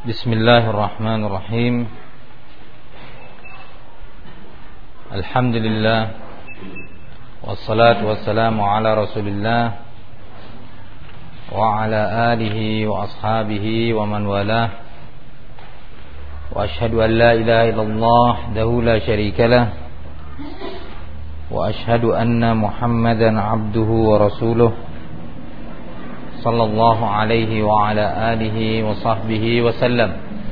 Bismillahirrahmanirrahim. Alhamdulillah. Wassalatu wassalamu ala Rasulillah wa ala alihi wa ashabihi wa man walah. Wa ashhadu an la ilaha illallah wahdahu la syarika lah. Wa ashhadu anna Muhammadan abduhu wa rasuluh sallallahu alaihi wa ala alihi wa sahbihi wa sallam.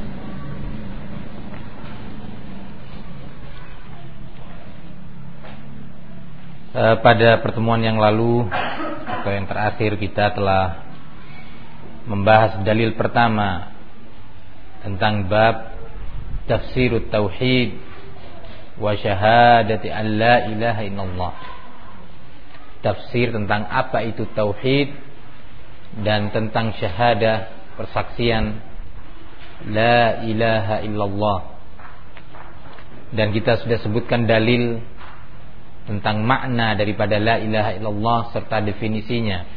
Pada pertemuan yang lalu atau yang terakhir kita telah membahas dalil pertama tentang bab tafsirut tauhid wa syahadati an la ilaha illallah. Tafsir tentang apa itu tauhid dan tentang syahadah, persaksian la ilaha illallah. Dan kita sudah sebutkan dalil tentang makna daripada la ilaha illallah serta definisinya.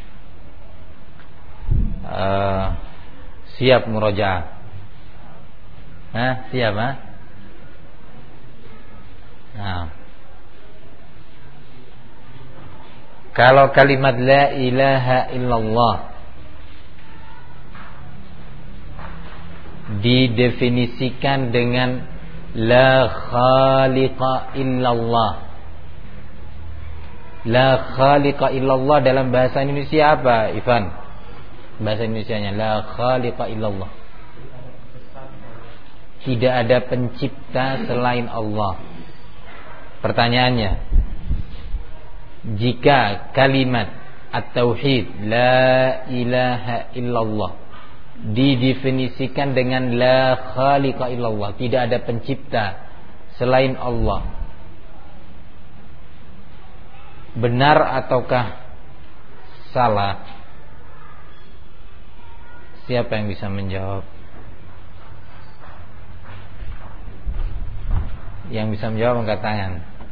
Siap murojaah? Siap? Nah. Kalau kalimat la ilaha illallah didefinisikan dengan la khaliqa illallah. La khaliqa illallah dalam bahasa Indonesia apa, Ivan? Bahasa Indonesianya la khaliqa illallah. Tidak ada pencipta selain Allah. Pertanyaannya, jika kalimat at-tauhid la ilaha illallah didefinisikan dengan la khaliqa illallah, tidak ada pencipta selain Allah, benar ataukah salah? Siapa yang bisa menjawab? Yang bisa menjawab angkat tangan.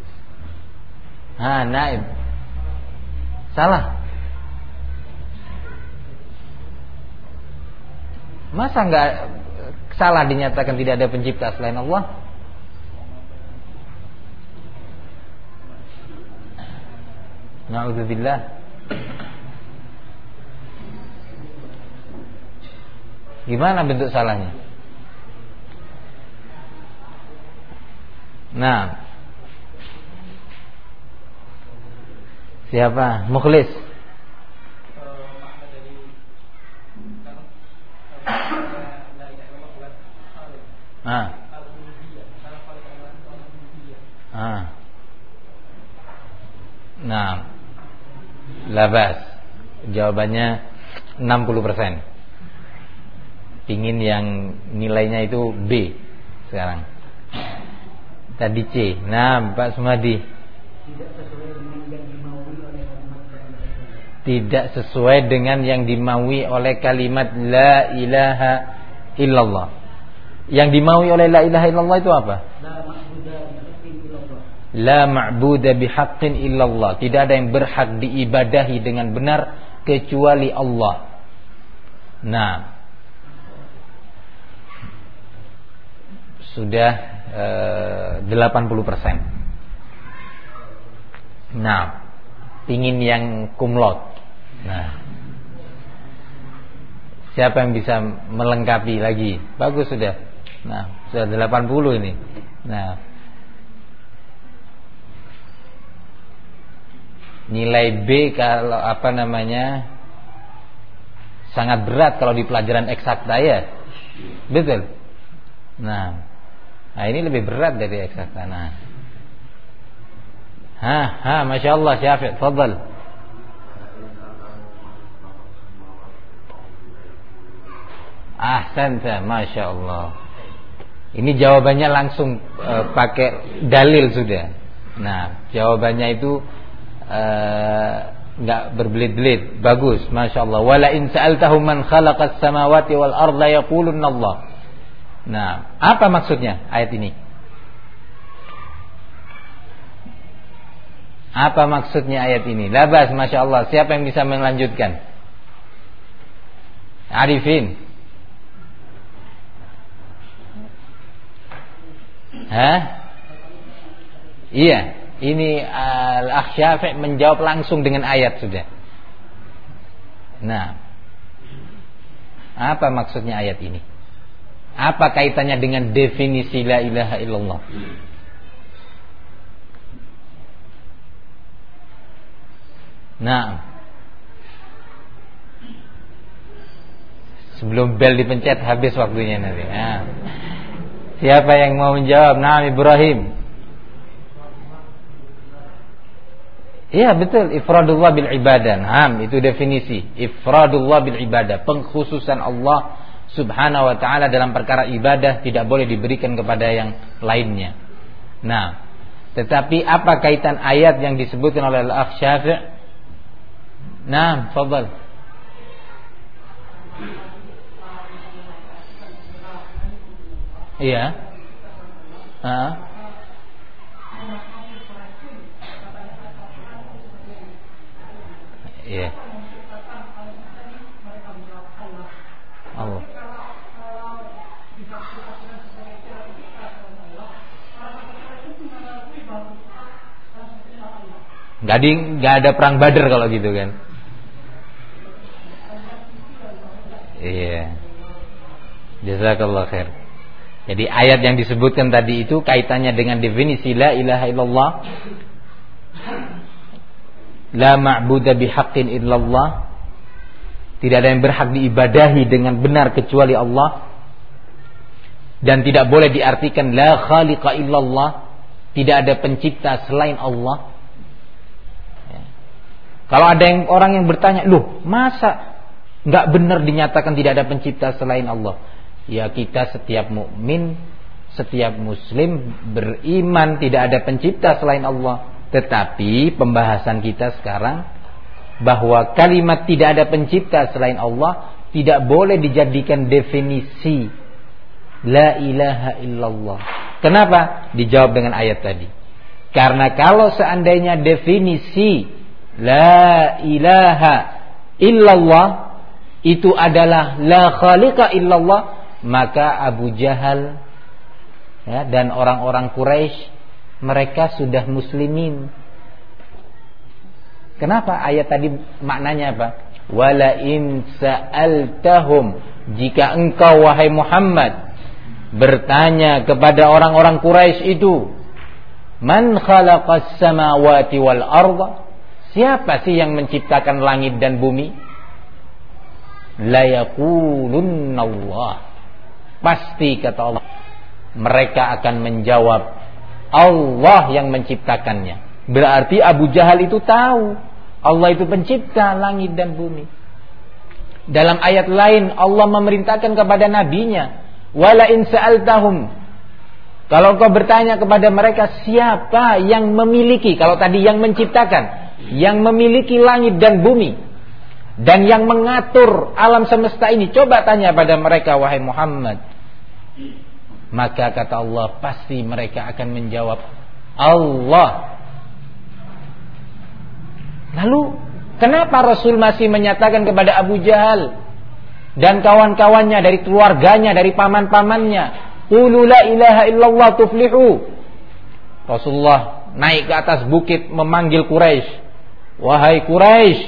Naib. Salah. Masa enggak salah dinyatakan tidak ada pencipta selain Allah? Na'udzubillah. Gimana bentuk salahnya? Nah, siapa? Mukhlis. Nah, labas. Jawabannya 60%. Pingin yang nilainya itu B sekarang. Tadi C. Nah, Pak Sumadi. Tidak sesuai dengan yang dimaui oleh kalimat la ilaha illallah. Yang dimaui oleh la ilaha illallah itu apa? La ma'buda bihaqqin illallah. Tidak ada yang berhak diibadahi dengan benar kecuali Allah. Nah, sudah 80%. Nah, pingin yang kumlot. Nah, siapa yang bisa melengkapi lagi? Bagus sudah. Nah, sudah 80 ini. Nah, nilai B kalau sangat berat kalau di pelajaran eksakta ya. Betul. Nah, ini lebih berat dari eksakta. Nah. Masya Allah, Syafiq, fadal. Ahsanta, Masya Allah. Ini jawabannya langsung pakai dalil sudah. Nah, jawabannya itu enggak berbelit-belit. Bagus, Masya Allah. Wala in sa'altahum man khalaqas samawati wal arda yaqulunna Allah. Nah, apa maksudnya ayat ini? Apa maksudnya ayat ini? Labas, Masya Allah. Siapa yang bisa melanjutkan? Arifin. Hah? Iya, ini Al-Akh Syafi'i menjawab langsung dengan ayat sudah. Nah, apa maksudnya ayat ini? Apa kaitannya dengan definisi la ilaha illallah? Nah, sebelum bel dipencet habis waktunya nanti. Nah, siapa yang mau menjawab? Nah, Ibrahim. Iya betul, ifradullah bil ibadah. Nah, itu definisi. Ifradullah bil ibadah, pengkhususan Allah Subhanahu wa ta'ala dalam perkara ibadah tidak boleh diberikan kepada yang lainnya. Nah, tetapi apa kaitan ayat yang disebutkan oleh Al-Akh Syafi'i? Nah, fadhal. Iya. Iya. Allah. Nggak ada perang Badar kalau gitu kan. Iya. Jazakallah khair. Jadi ayat yang disebutkan tadi itu kaitannya dengan definisi la ilaha illallah. La ma'budu bihaqqin illallah. Tidak ada yang berhak diibadahi dengan benar kecuali Allah. Dan tidak boleh diartikan la khaliqa illallah. Tidak ada pencipta selain Allah. Ya. Kalau ada orang yang bertanya, loh masa nggak benar dinyatakan tidak ada pencipta selain Allah? Ya, kita setiap mukmin, setiap muslim beriman tidak ada pencipta selain Allah. Tetapi pembahasan kita sekarang bahwa kalimat tidak ada pencipta selain Allah tidak boleh dijadikan definisi la ilaha illallah. Kenapa? Dijawab dengan ayat tadi. Karena kalau seandainya definisi la ilaha illallah itu adalah la khaliqa illallah, maka Abu Jahal ya, dan orang-orang Quraisy mereka sudah muslimin. Kenapa ayat tadi maknanya apa? Wala in sa'altahum, jika engkau wahai Muhammad bertanya kepada orang-orang Quraisy itu, man khalaqas samawati wal arda, siapa sih yang menciptakan langit dan bumi? La yaqulunna Allah, pasti kata Allah mereka akan menjawab Allah yang menciptakannya. Berarti Abu Jahal itu tahu Allah itu pencipta langit dan bumi. Dalam ayat lain Allah memerintahkan kepada nabinya, wala in sa'altahum, kalau kau bertanya kepada mereka siapa yang memiliki, kalau tadi yang menciptakan, yang memiliki langit dan bumi dan yang mengatur alam semesta ini, coba tanya pada mereka wahai Muhammad. Maka kata Allah pasti mereka akan menjawab Allah. Lalu kenapa Rasul masih menyatakan kepada Abu Jahal dan kawan-kawannya dari keluarganya, dari paman-pamannya, qulu la ilaha illallah tuflihu. Rasulullah naik ke atas bukit memanggil Quraisy, wahai Quraisy,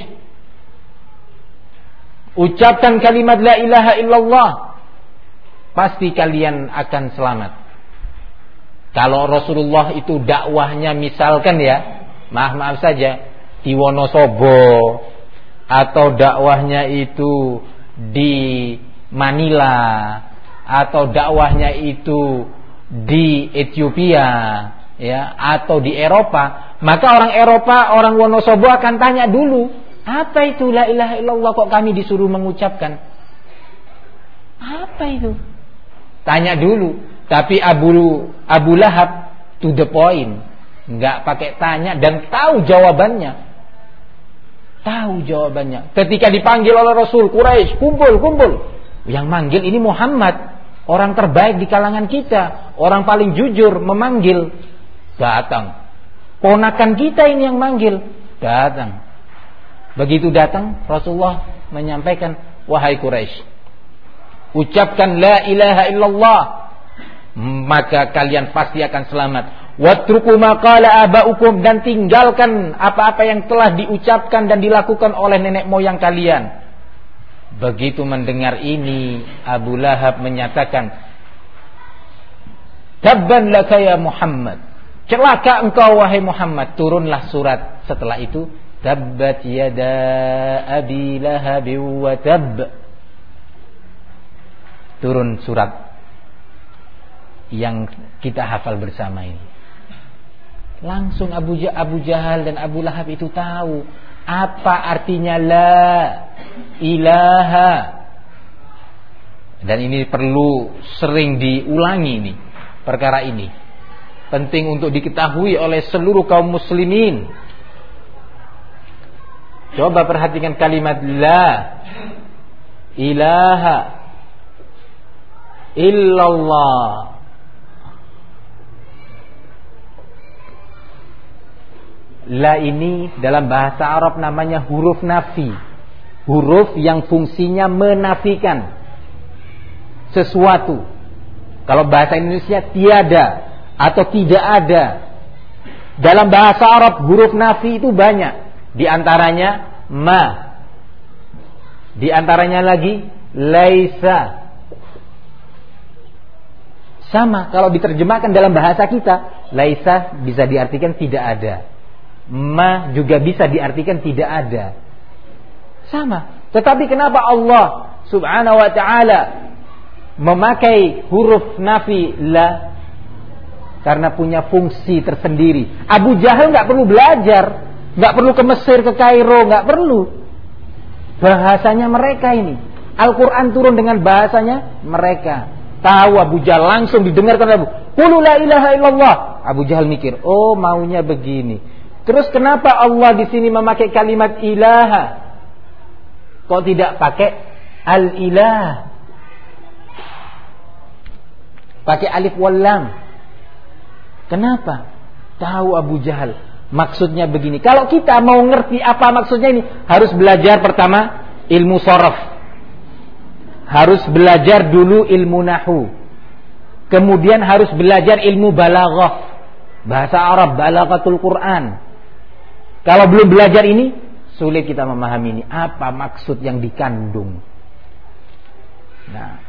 ucapkan kalimat la ilaha illallah, pasti kalian akan selamat. Kalau Rasulullah itu dakwahnya misalkan ya, maaf saja di Wonosobo, atau dakwahnya itu di Manila, atau dakwahnya itu di Ethiopia ya, atau di Eropa, maka orang Eropa, orang Wonosobo akan tanya dulu, apa itu la ilaha illallah kok kami disuruh mengucapkan? Apa itu? Tanya dulu. Tapi Abu Lahab to the point, enggak pakai tanya dan tahu jawabannya. Ketika dipanggil oleh Rasul, Quraisy, kumpul. Yang manggil ini Muhammad, orang terbaik di kalangan kita, orang paling jujur memanggil. Datang. Ponakan kita ini yang manggil. Datang. Begitu datang, Rasulullah menyampaikan, wahai Quraisy, ucapkan la ilaha illallah, maka kalian pasti akan selamat. Watruku ma qala abaukum, dan tinggalkan apa-apa yang telah diucapkan dan dilakukan oleh nenek moyang kalian. Begitu mendengar ini, Abu Lahab menyatakan, tabban laka ya Muhammad, celaka engkau wahai Muhammad. Turunlah surat setelah itu, tabbat yada abi lahab wa tab. Turun surat yang kita hafal bersama ini. Langsung Abu Jahal dan Abu Lahab itu tahu apa artinya la ilaha. Dan ini perlu sering diulangi ini, perkara ini penting untuk diketahui oleh seluruh kaum muslimin. Coba perhatikan kalimat la ilaha illallah. La ini dalam bahasa Arab namanya huruf nafi. Huruf yang fungsinya menafikan sesuatu. Kalau bahasa Indonesia tiada atau tidak ada. Dalam bahasa Arab huruf nafi itu banyak. Di antaranya ma. Di antaranya lagi laisa. Sama kalau diterjemahkan dalam bahasa kita, laisa bisa diartikan tidak ada. Ma juga bisa diartikan tidak ada. Sama. Tetapi kenapa Allah Subhanahu wa ta'ala memakai huruf nafi la? Karena punya fungsi tersendiri. Abu Jahal gak perlu belajar, gak perlu ke Mesir, ke Kairo, gak perlu. Bahasanya mereka ini. Al-Quran turun dengan bahasanya mereka. Tahu Abu Jahal, langsung didengarkan Abu. Qul la ilaha illallah. Abu Jahal mikir, oh maunya begini. Terus kenapa Allah di sini memakai kalimat ilaha? Kok tidak pakai al-ilah? Pakai alif wal lam. Kenapa? Tahu Abu Jahal maksudnya begini. Kalau kita mau ngerti apa maksudnya ini, harus belajar pertama ilmu sharaf. Harus belajar dulu ilmu nahwu. Kemudian harus belajar ilmu balaghah. Bahasa Arab, balaghatul Quran. Kalau belum belajar ini, sulit kita memahami ini. Apa maksud yang dikandung? Nah,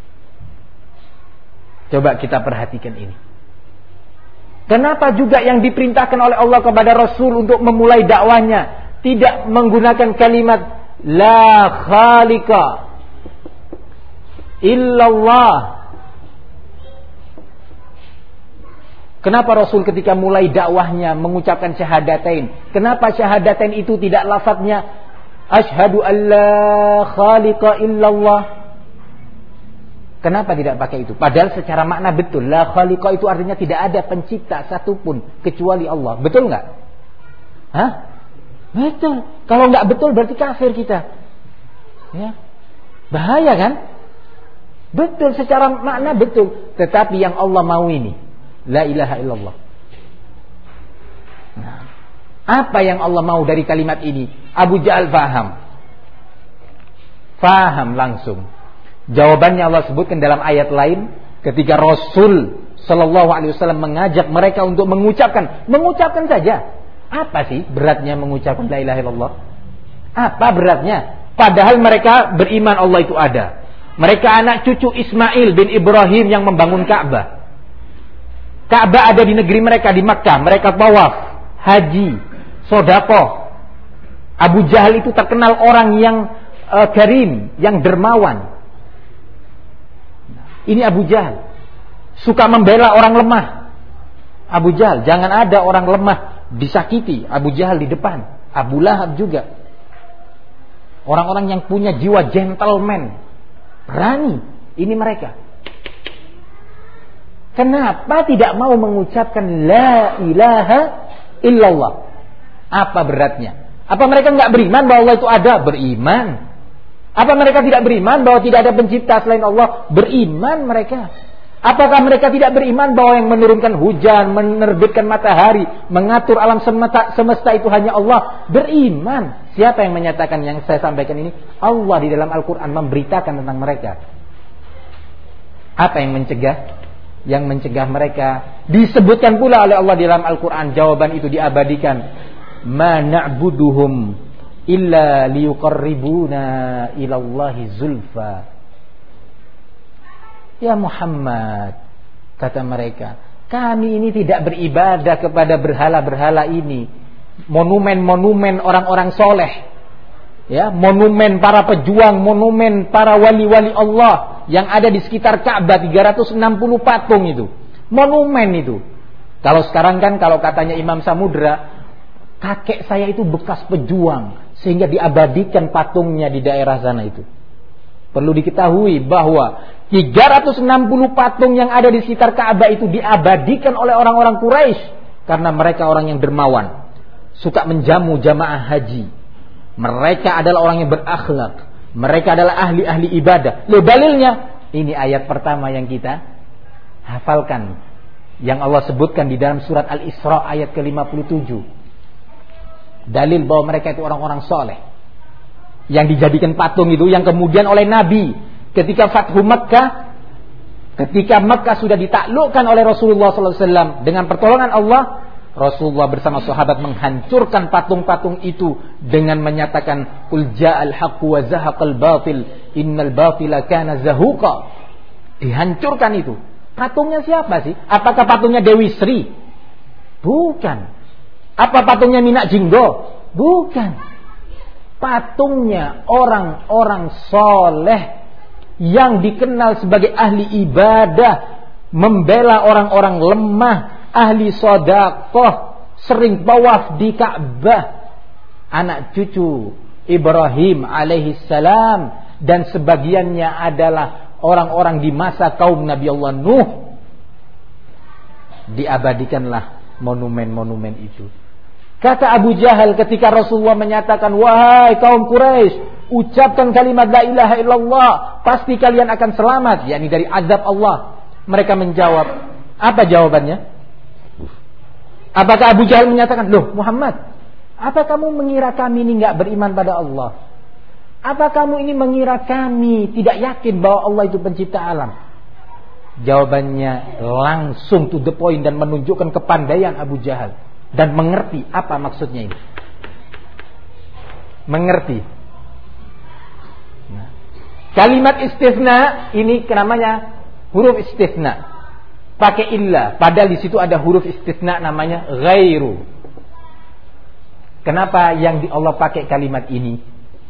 coba kita perhatikan ini. Kenapa juga yang diperintahkan oleh Allah kepada Rasul untuk memulai dakwahnya tidak menggunakan kalimat la khaliqa illallah? Kenapa Rasul ketika mulai dakwahnya mengucapkan syahadatain? Kenapa syahadatain itu tidak lafadznya asyhadu alla khaliqa illallah? Kenapa tidak pakai itu? Padahal secara makna betul. La khaliqa itu artinya tidak ada pencipta satupun kecuali Allah. Betul nggak? Hah? Betul. Kalau nggak betul berarti kafir kita. Ya. Bahaya kan? Betul, secara makna betul. Tetapi yang Allah mau ini la ilaha illallah. Nah, apa yang Allah mau dari kalimat ini? Abu Jahal faham langsung. Jawabannya Allah sebutkan dalam ayat lain ketika Rasul sallallahu alaihi wasallam mengajak mereka untuk mengucapkan saja. Apa sih beratnya mengucapkan la ilaha illallah? Apa beratnya? Padahal mereka beriman Allah itu ada. Mereka anak cucu Ismail bin Ibrahim yang membangun Ka'bah. Ka'bah ada di negeri mereka, di Makkah. Mereka tawaf, haji, sedekah. Abu Jahal itu terkenal orang yang karim, yang dermawan. Ini Abu Jahal. Suka membela orang lemah. Abu Jahal, jangan ada orang lemah disakiti. Abu Jahal di depan. Abu Lahab juga. Orang-orang yang punya jiwa gentleman. Berani. Ini mereka. Kenapa tidak mau mengucapkan la ilaha illallah? Apa beratnya? Apa mereka enggak beriman bahwa Allah itu ada? Beriman. Apa mereka tidak beriman bahwa tidak ada pencipta selain Allah? Beriman mereka. Apakah mereka tidak beriman bahwa yang menurunkan hujan, menerbitkan matahari, mengatur alam semesta itu hanya Allah? Beriman. Siapa yang menyatakan yang saya sampaikan ini? Allah di dalam Al-Quran memberitakan tentang mereka. Apa yang mencegah? yang mencegah mereka? Disebutkan pula oleh Allah di dalam Al-Quran, jawaban itu diabadikan. Ma na'buduhum illa liyuqarribuna ilallahi zulfa. Ya Muhammad, kata mereka, kami ini tidak beribadah kepada berhala-berhala ini, monumen-monumen orang-orang soleh, ya, monumen para pejuang, monumen para wali-wali Allah yang ada di sekitar Ka'bah, 360 patung itu, monumen itu. Kalau sekarang kan, kalau katanya Imam Samudra, kakek saya itu bekas pejuang, sehingga diabadikan patungnya di daerah sana itu. Perlu diketahui bahwa 360 patung yang ada di sekitar Ka'bah itu diabadikan oleh orang-orang Quraisy karena mereka orang yang dermawan, suka menjamu jamaah haji. Mereka adalah orang yang berakhlak, mereka adalah ahli-ahli ibadah. Dalilnya ini ayat pertama yang kita hafalkan, yang Allah sebutkan di dalam surat Al-Isra ayat ke-57. Dalil bahwa mereka itu orang-orang soleh yang dijadikan patung itu, yang kemudian oleh Nabi ketika Fathu Makkah, ketika Makkah sudah ditaklukkan oleh Rasulullah SAW dengan pertolongan Allah, Rasulullah bersama sahabat menghancurkan patung-patung itu dengan menyatakan qul ja'al haqqu wa zahaqal batil innal batila kana zahuqa. Dihancurkan itu. Patungnya siapa sih? Apakah patungnya Dewi Sri? Bukan. Apa patungnya Minak Jinggo? Bukan. Patungnya orang-orang soleh yang dikenal sebagai ahli ibadah, membela orang-orang lemah, ahli sedekah, sering tawaf di Ka'bah, anak cucu Ibrahim alaihissalam, dan sebagiannya adalah orang-orang di masa kaum Nabi Allah Nuh. Diabadikanlah monumen-monumen itu. Kata Abu Jahal ketika Rasulullah menyatakan, wahai kaum Quraisy, ucapkan kalimat la ilaha illallah, pasti kalian akan selamat, yakni dari azab Allah. Mereka menjawab, apa jawabannya? Apakah Abu Jahal menyatakan, loh Muhammad, apa kamu mengira kami ini enggak beriman pada Allah? Apa kamu ini mengira kami tidak yakin bahwa Allah itu pencipta alam? Jawabannya langsung to the point dan menunjukkan kepandaian Abu Jahal dan mengerti apa maksudnya ini. Mengerti. Nah, kalimat istisna ini namanya huruf istisna. Pakai illa, padahal di situ ada huruf istisna namanya ghairu. Kenapa yang Allah pakai kalimat ini?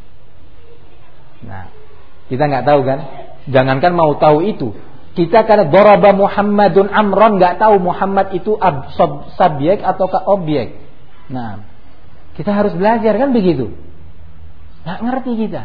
Nah, kita nggak tahu kan? Jangankan mau tahu itu, kita karena daraba Muhammadun amron, nggak tahu Muhammad itu subjek ataukah objek. Nah, kita harus belajar kan begitu. Nggak ngerti kita.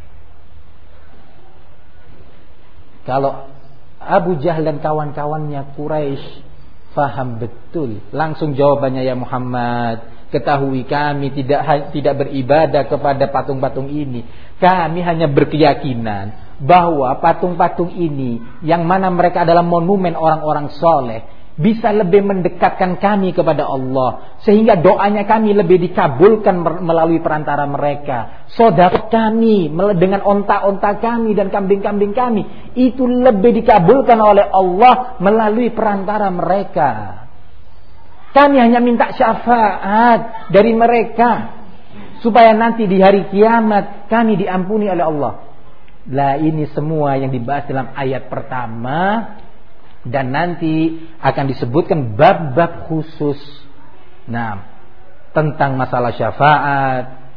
Kalau Abu Jahal dan kawan-kawannya Quraisy faham betul, langsung jawabannya, ya Muhammad, ketahui kami tidak beribadah kepada patung-patung ini. Kami hanya berkeyakinan bahwa patung-patung ini, yang mana mereka adalah monumen orang-orang soleh, bisa lebih mendekatkan kami kepada Allah, sehingga doanya kami lebih dikabulkan melalui perantara mereka. Sedekah kami dengan onta-onta kami dan kambing-kambing kami itu lebih dikabulkan oleh Allah melalui perantara mereka. Kami hanya minta syafaat dari mereka supaya nanti di hari kiamat kami diampuni oleh Allah. Lah, ini semua yang dibahas dalam ayat pertama, dan nanti akan disebutkan bab-bab khusus. Nah, tentang masalah syafaat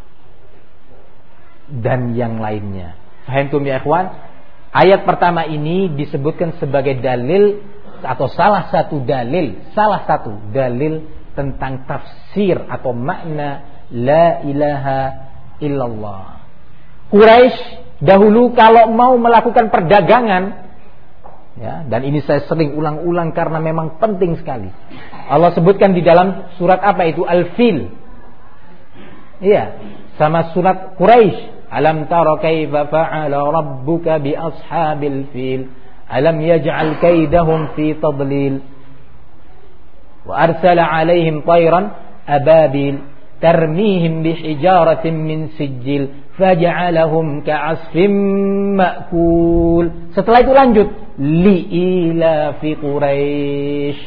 dan yang lainnya. Fahamtum ya ikhwan? Ayat pertama ini disebutkan sebagai dalil atau salah satu dalil tentang tafsir atau makna la ilaha illallah. Quraisy dahulu kalau mau melakukan perdagangan, ya, dan ini saya sering ulang-ulang karena memang penting sekali. Allah sebutkan di dalam surat apa itu? Al-Fil. Iya, sama surat Quraisy. Alam tara kaifa fa'ala rabbuka bi ashabil fil? Alam yaj'al kaidahum fi tadlil? Wa arsala 'alaihim tayran ababil tarmihim bihijaratin min sijil faj'alahum ka'asfim ma'kul. Setelah itu lanjut, li'ilafi Quraisy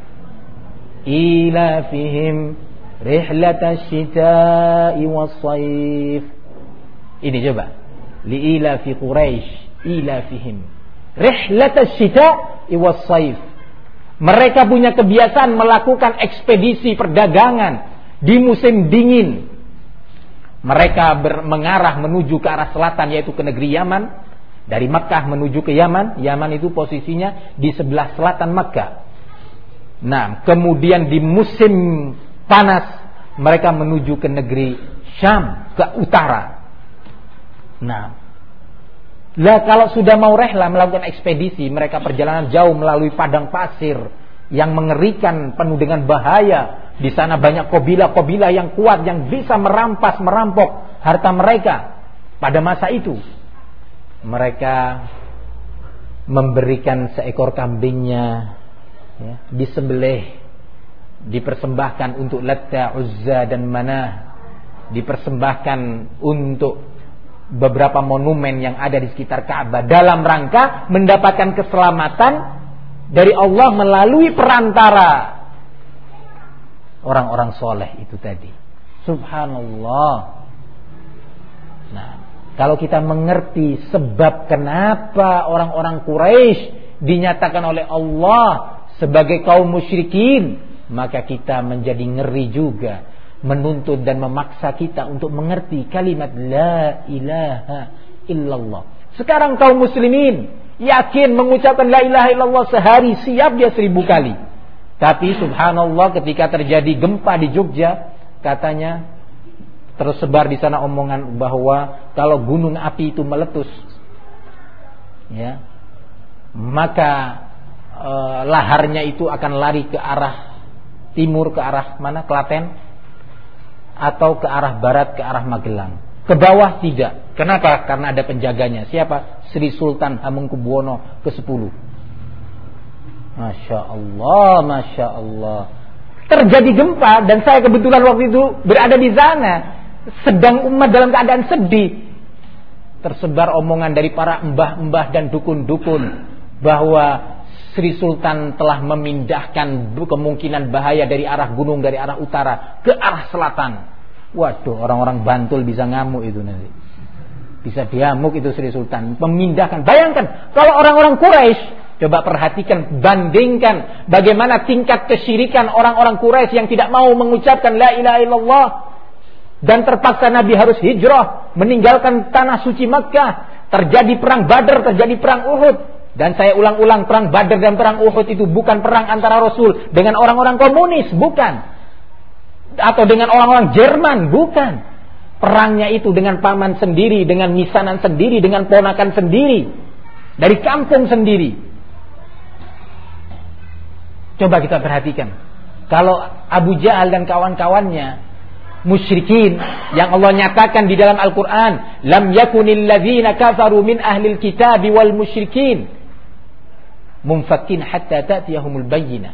ilafihim rihlatash syita'i was-shaif. Ini coba. Li'ilafi Quraisy ilafihim rihlatash syita'i was-shaif. Mereka punya kebiasaan melakukan ekspedisi perdagangan di musim dingin. Mereka mengarah menuju ke arah selatan, yaitu ke negeri Yaman. Dari Makkah menuju ke Yaman. Yaman itu posisinya di sebelah selatan Makkah. Nah, kemudian di musim panas mereka menuju ke negeri Syam, ke utara. Nah, kalau sudah mau rehlah melakukan ekspedisi, mereka perjalanan jauh melalui padang pasir yang mengerikan, penuh dengan bahaya. Di sana banyak kabilah-kabilah yang kuat yang bisa merampok harta mereka. Pada masa itu mereka memberikan seekor kambingnya, ya, disembelih, dipersembahkan untuk Latta, Uzza dan Manah, dipersembahkan untuk beberapa monumen yang ada di sekitar Ka'bah dalam rangka mendapatkan keselamatan dari Allah melalui perantara orang-orang soleh itu tadi. Subhanallah. Nah, kalau kita mengerti sebab kenapa orang-orang Quraisy dinyatakan oleh Allah sebagai kaum musyrikin, maka kita menjadi ngeri juga, menuntut dan memaksa kita untuk mengerti kalimat la ilaha illallah. Sekarang kaum muslimin yakin mengucapkan la ilaha illallah sehari, siap dia 1000 kali. Tapi subhanallah, ketika terjadi gempa di Jogja, katanya tersebar di sana omongan bahwa kalau gunung api itu meletus, ya, maka laharnya itu akan lari ke arah timur, ke arah mana? Klaten, atau ke arah barat, ke arah Magelang. Ke bawah tidak. Kenapa? Karena ada penjaganya. Siapa? Sri Sultan Hamengkubuwono ke-10. Masya Allah, Masya Allah. Terjadi gempa dan saya kebetulan waktu itu berada di sana. Sedang umat dalam keadaan sedih. Tersebar omongan dari para mbah-mbah dan dukun-dukun bahwa Sri Sultan telah memindahkan kemungkinan bahaya dari arah gunung, dari arah utara ke arah selatan. Waduh, orang-orang Bantul bisa ngamuk itu nanti. Bisa diamuk itu Sri Sultan. Memindahkan. Bayangkan kalau orang-orang Quraisy, coba perhatikan, bandingkan bagaimana tingkat kesyirikan orang-orang Quraisy yang tidak mau mengucapkan la ilaha illallah. Dan terpaksa Nabi harus hijrah, meninggalkan tanah suci Makkah. Terjadi perang Badar, terjadi perang Uhud. Dan saya ulang-ulang, perang Badar dan perang Uhud itu bukan perang antara Rasul dengan orang-orang komunis, bukan. Atau dengan orang-orang Jerman, bukan. Perangnya itu dengan paman sendiri, dengan misanan sendiri, dengan ponakan sendiri, dari kampung sendiri. Coba kita perhatikan. Kalau Abu Jahal dan kawan-kawannya musyrikin yang Allah nyatakan di dalam Al-Quran, lam yakunil ladzina kafaru min ahlil kitabi wal musyrikin mumfakin hatta ta'tiyahumul bayyinah.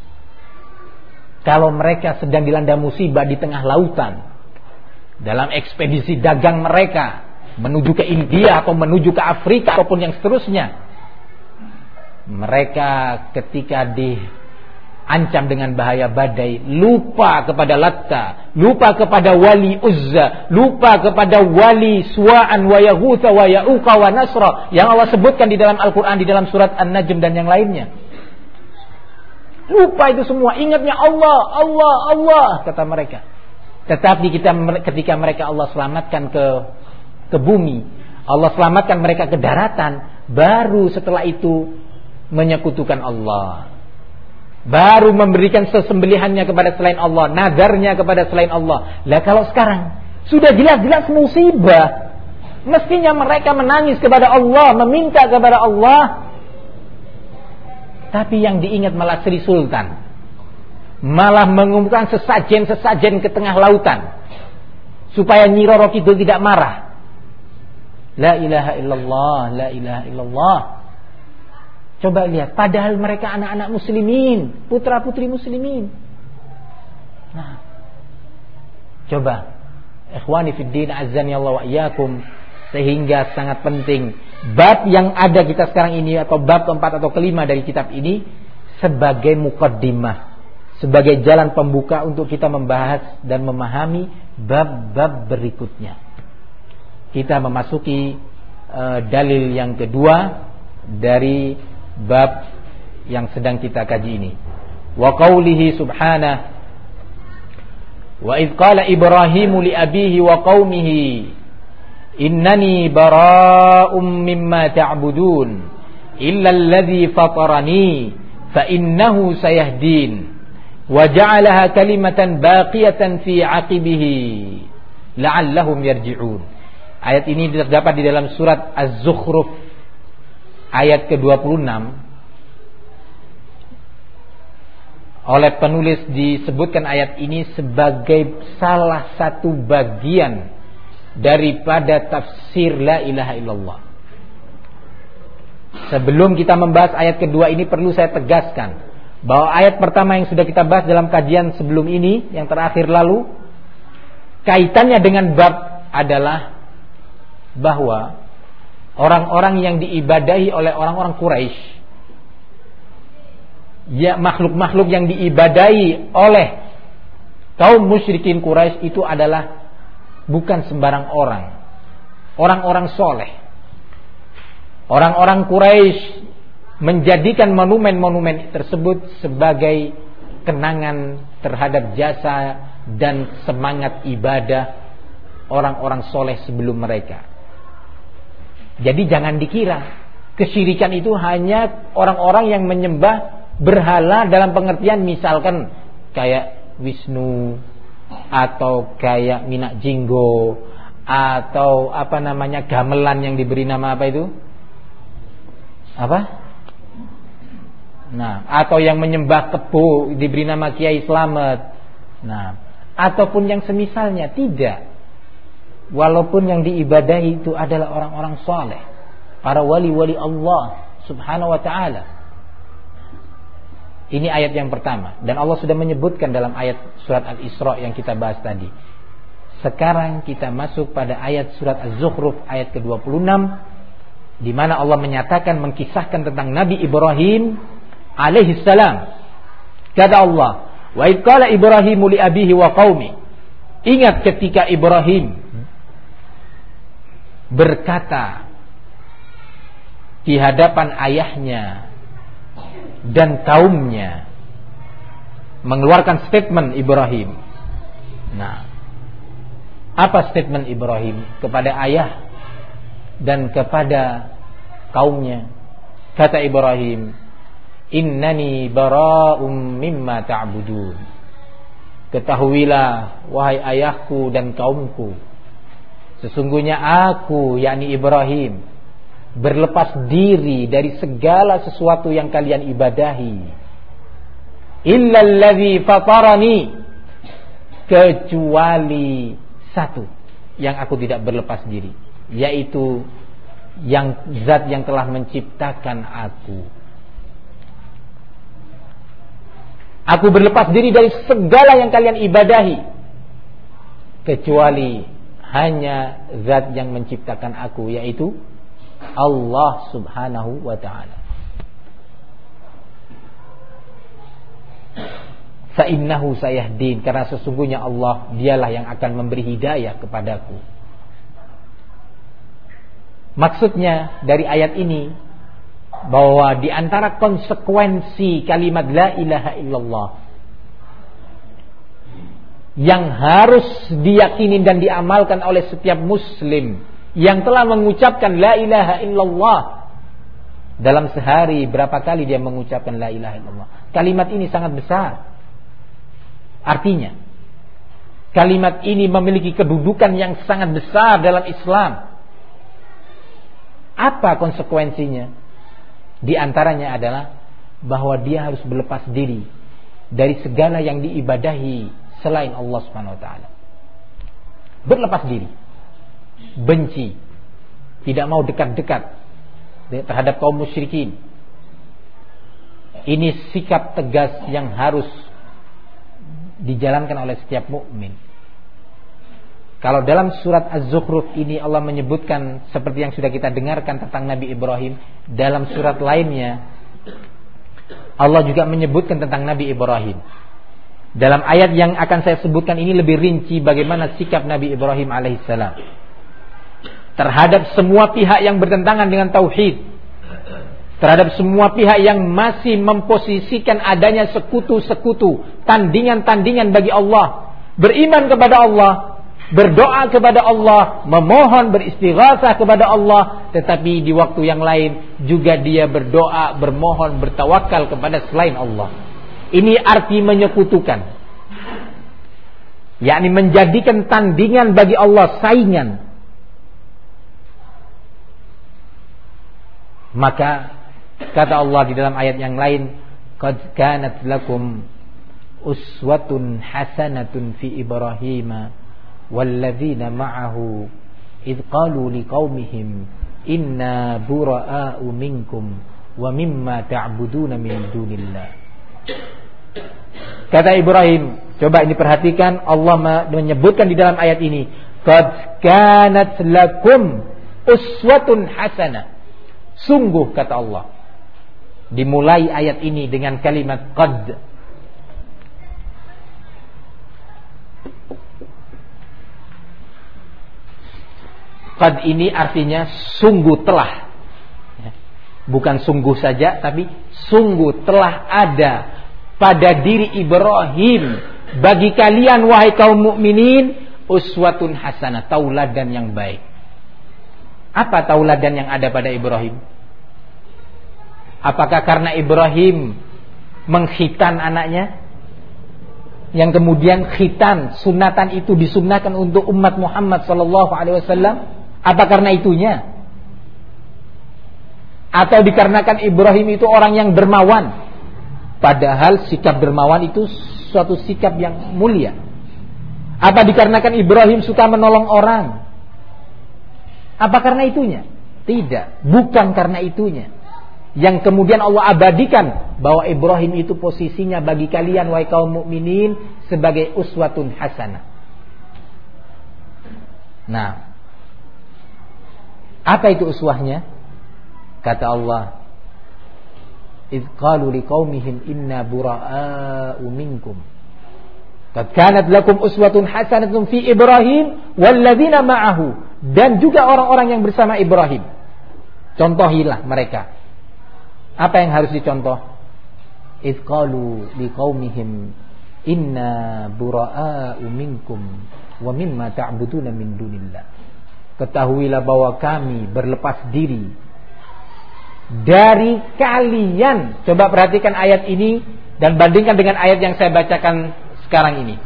Kalau mereka sedang dilanda musibah di tengah lautan, dalam ekspedisi dagang mereka menuju ke India atau menuju ke Afrika ataupun yang seterusnya, mereka ketika diancam dengan bahaya badai, lupa kepada Latta, lupa kepada wali Uzza, lupa kepada wali Suwa'an wa Yaghutha wa Ya'uqa wa Nasra yang Allah sebutkan di dalam Al-Quran, di dalam surat An-Najm dan yang lainnya. Lupa itu semua, ingatnya Allah, Allah, Allah kata mereka. Tetapi ketika mereka Allah selamatkan ke bumi, Allah selamatkan mereka ke daratan, baru setelah itu menyekutukan Allah, baru memberikan sesembelihannya kepada selain Allah, nadarnya kepada selain Allah. Lah kalau sekarang sudah jelas-jelas musibah, mestinya mereka menangis kepada Allah, meminta kepada Allah. Tapi yang diingat malah Sri Sultan, malah mengumumkan sesajen-sesajen ke tengah lautan supaya Nyi Roro Kidul tidak marah. La ilaha illallah, la ilaha illallah. Coba lihat, padahal mereka anak-anak muslimin, putra-putri muslimin. Nah, coba ikhwani fiddin, azzani Allah wa iyyakum, sehingga sangat penting bab yang ada kita sekarang ini atau bab keempat atau kelima dari kitab ini sebagai muqaddimah, sebagai jalan pembuka untuk kita membahas dan memahami bab-bab berikutnya. Kita memasuki dalil yang kedua dari bab yang sedang kita kaji ini. Wa qaulihi subhanahu wa idh qala Ibrahimu li abihi wa qaumihi innani bara'um mimma ta'budun illa alladhi fatarani fa innahu sayahdin wa ja'alaha kalimatan baqiyatan fi 'aqibihi la'allahum yarji'un. Ayat ini terdapat di dalam surat Az-Zukhruf ayat ke-26. Oleh penulis disebutkan ayat ini sebagai salah satu bagian daripada tafsir la ilaha illallah. Sebelum kita membahas ayat kedua ini perlu saya tegaskan bahwa ayat pertama yang sudah kita bahas dalam kajian sebelum ini yang terakhir lalu, kaitannya dengan bab adalah bahwa orang-orang yang diibadahi oleh orang-orang Quraisy, ya makhluk-makhluk yang diibadahi oleh kaum musyrikin Quraisy itu adalah bukan sembarang orang. Orang-orang soleh. Orang-orang Quraisy menjadikan monumen-monumen tersebut sebagai kenangan terhadap jasa dan semangat ibadah orang-orang soleh sebelum mereka. Jadi jangan dikira kesyirikan itu hanya orang-orang yang menyembah berhala dalam pengertian misalkan kayak Wisnu atau kayak Minak Jinggo atau apa namanya gamelan yang diberi nama apa itu? Apa? Nah, atau yang menyembah kebo diberi nama Kiai Slamet. Nah, ataupun yang semisalnya, tidak. Walaupun yang diibadahi itu adalah orang-orang saleh, para wali-wali Allah Subhanahu wa ta'ala. Ini ayat yang pertama, dan Allah sudah menyebutkan dalam ayat surat Al-Isra yang kita bahas tadi. Sekarang kita masuk pada ayat surat Az-Zukhruf ayat ke-26, di mana Allah menyatakan, mengkisahkan tentang Nabi Ibrahim alaihi salam. Kata Allah, wa idh qala Ibrahimu li abihi wa qaumi. Ingat ketika Ibrahim berkata di hadapan ayahnya dan kaumnya, mengeluarkan statement Ibrahim. Nah, apa statement Ibrahim kepada ayah dan kepada kaumnya? Kata Ibrahim, innani bara'um mimma ta'budun. Ketahuilah wahai ayahku dan kaumku, sesungguhnya aku, yakni Ibrahim, berlepas diri dari segala sesuatu yang kalian ibadahi. Illa allazi fatarani, kecuali satu yang aku tidak berlepas diri, yaitu yang zat yang telah menciptakan aku. Aku berlepas diri dari segala yang kalian ibadahi, kecuali hanya zat yang menciptakan aku, yaitu Allah Subhanahu wa ta'ala. Fa innahu sayahdin, karena sesungguhnya Allah, dialah yang akan memberi hidayah kepadaku. Maksudnya dari ayat ini bahwa di antara konsekuensi kalimat la ilaha illallah yang harus diyakini dan diamalkan oleh setiap muslim yang telah mengucapkan la ilaha illallah dalam sehari, berapa kali dia mengucapkan la ilaha illallah. Kalimat ini sangat besar. Artinya kalimat ini memiliki kedudukan yang sangat besar dalam Islam. Apa konsekuensinya? Di antaranya adalah bahwa dia harus berlepas diri dari segala yang diibadahi selain Allah Subhanahu wa ta'ala. Berlepas diri, benci, tidak mau dekat-dekat terhadap kaum musyrikin. Ini sikap tegas yang harus dijalankan oleh setiap mukmin. Kalau dalam surat Az-Zukhruf ini Allah menyebutkan seperti yang sudah kita dengarkan tentang Nabi Ibrahim, dalam surat lainnya Allah juga menyebutkan tentang Nabi Ibrahim. Dalam ayat yang akan saya sebutkan ini lebih rinci bagaimana sikap Nabi Ibrahim alaihissalam terhadap semua pihak yang bertentangan dengan tauhid, terhadap semua pihak yang masih memposisikan adanya sekutu-sekutu, tandingan-tandingan bagi Allah. Beriman kepada Allah, berdoa kepada Allah, memohon, beristighatsah kepada Allah, tetapi di waktu yang lain juga dia berdoa, bermohon, bertawakal kepada selain Allah. Ini arti menyekutukan, yakni menjadikan tandingan bagi Allah, saingan. Maka kata Allah di dalam ayat yang lain, qad kanat lakum uswatun hasanatun fi Ibrahim walladzina ma'ahu idh qalu liqaumihim inna bura'a'u minkum wa mimma ta'buduna min dunillah. Kata Ibrahim, coba ini perhatikan, Allah menyebutkan di dalam ayat ini, qad kanat lakum uswatun hasanah. Sungguh, kata Allah, dimulai ayat ini dengan kalimat qad. Qad ini artinya sungguh telah, bukan sungguh saja, tapi sungguh telah ada pada diri Ibrahim bagi kalian wahai kaum mukminin uswatun hasanah, tauladan yang baik. Apa tauladan yang ada pada Ibrahim? Apakah karena Ibrahim mengkhitan anaknya, yang kemudian khitan, sunatan itu disunnahkan untuk umat Muhammad sallallahu alaihi wasallam? Apa karena itunya? Atau dikarenakan Ibrahim itu orang yang dermawan, padahal sikap dermawan itu suatu sikap yang mulia? Apa dikarenakan Ibrahim suka menolong orang? Apa karena itunya? Tidak, bukan karena itunya. Yang kemudian Allah abadikan bahwa Ibrahim itu posisinya bagi kalian wahai kaum mukminin sebagai uswatun hasanah. Nah, apa itu uswahnya? Kata Allah, idz qalu liqaumihim inna bura'a'u minkum qad kanat lakum uswatun hasanatun fi Ibrahim walladzina ma'ahu, dan juga orang-orang yang bersama Ibrahim. Contohilah mereka. Apa yang harus dicontoh? Idz qalu liqaumihim inna bura'a'u minkum wa mimma ta'buduna min dunillah. Ketahuilah bahwa kami berlepas diri dari kalian. Coba perhatikan ayat ini dan bandingkan dengan ayat yang saya bacakan sekarang ini.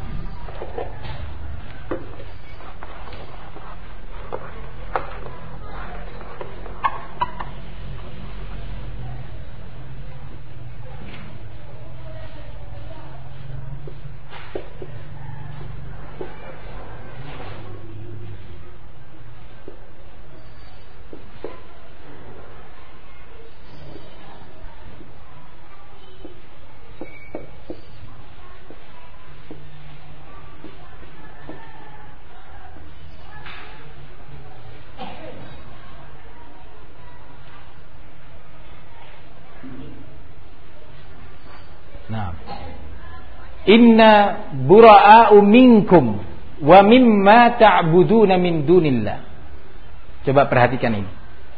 Inna bura'a'u minkum wa mimma ta'buduna min dunillah. Coba perhatikan ini.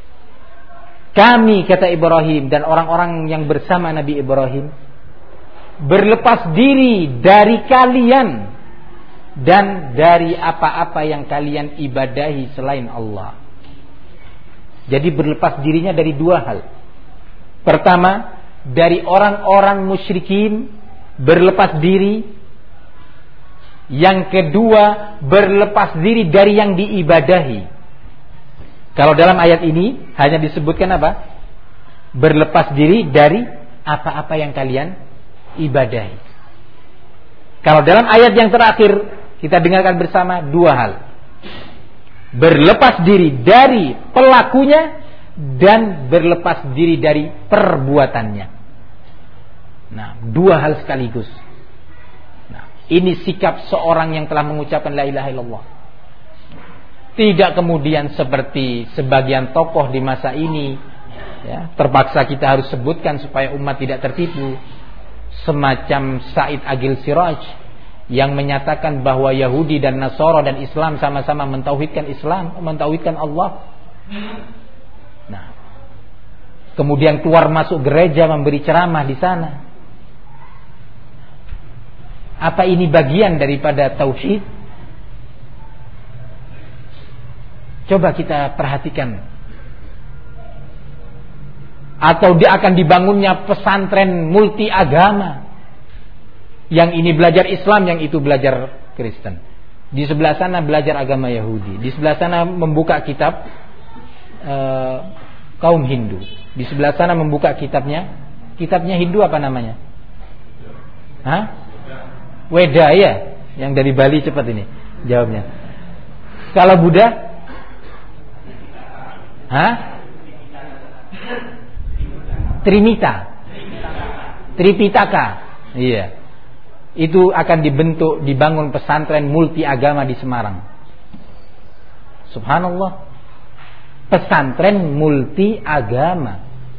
Kami, kata Ibrahim dan orang-orang yang bersama Nabi Ibrahim, berlepas diri dari kalian dan dari apa-apa yang kalian ibadahi selain Allah. Jadi berlepas dirinya dari dua hal. Pertama, dari orang-orang musyrikin, berlepas diri. Yang kedua, berlepas diri dari yang diibadahi. Kalau dalam ayat ini hanya disebutkan apa? Berlepas diri dari apa-apa yang kalian ibadahi. Kalau dalam ayat yang terakhir kita dengarkan bersama dua hal. Berlepas diri dari pelakunya dan berlepas diri dari perbuatannya. Nah, dua hal sekaligus. Nah, ini sikap seorang yang telah mengucapkan la ilaha illallah. Tidak kemudian seperti sebagian tokoh di masa ini, ya, terpaksa kita harus sebutkan supaya umat tidak tertipu, semacam Said Agil Siraj yang menyatakan bahwa Yahudi dan Nasara dan Islam sama-sama mentauhidkan Islam, mentauhidkan Allah. Nah, kemudian keluar masuk gereja memberi ceramah di sana. Apa ini bagian daripada tauhid? Coba kita perhatikan. Atau dia akan dibangunnya pesantren multi agama. Yang ini belajar Islam, yang itu belajar Kristen. Di sebelah sana belajar agama Yahudi. Di sebelah sana membuka kitab kaum Hindu. Di sebelah sana membuka kitabnya Hindu apa namanya? Hah? Weda ya? Yang dari Bali cepat ini jawabnya. Kalau Buddha? Hah? Tripitaka. Iya. Itu akan dibangun pesantren multi agama di Semarang. Subhanallah. Pesantren multi agama.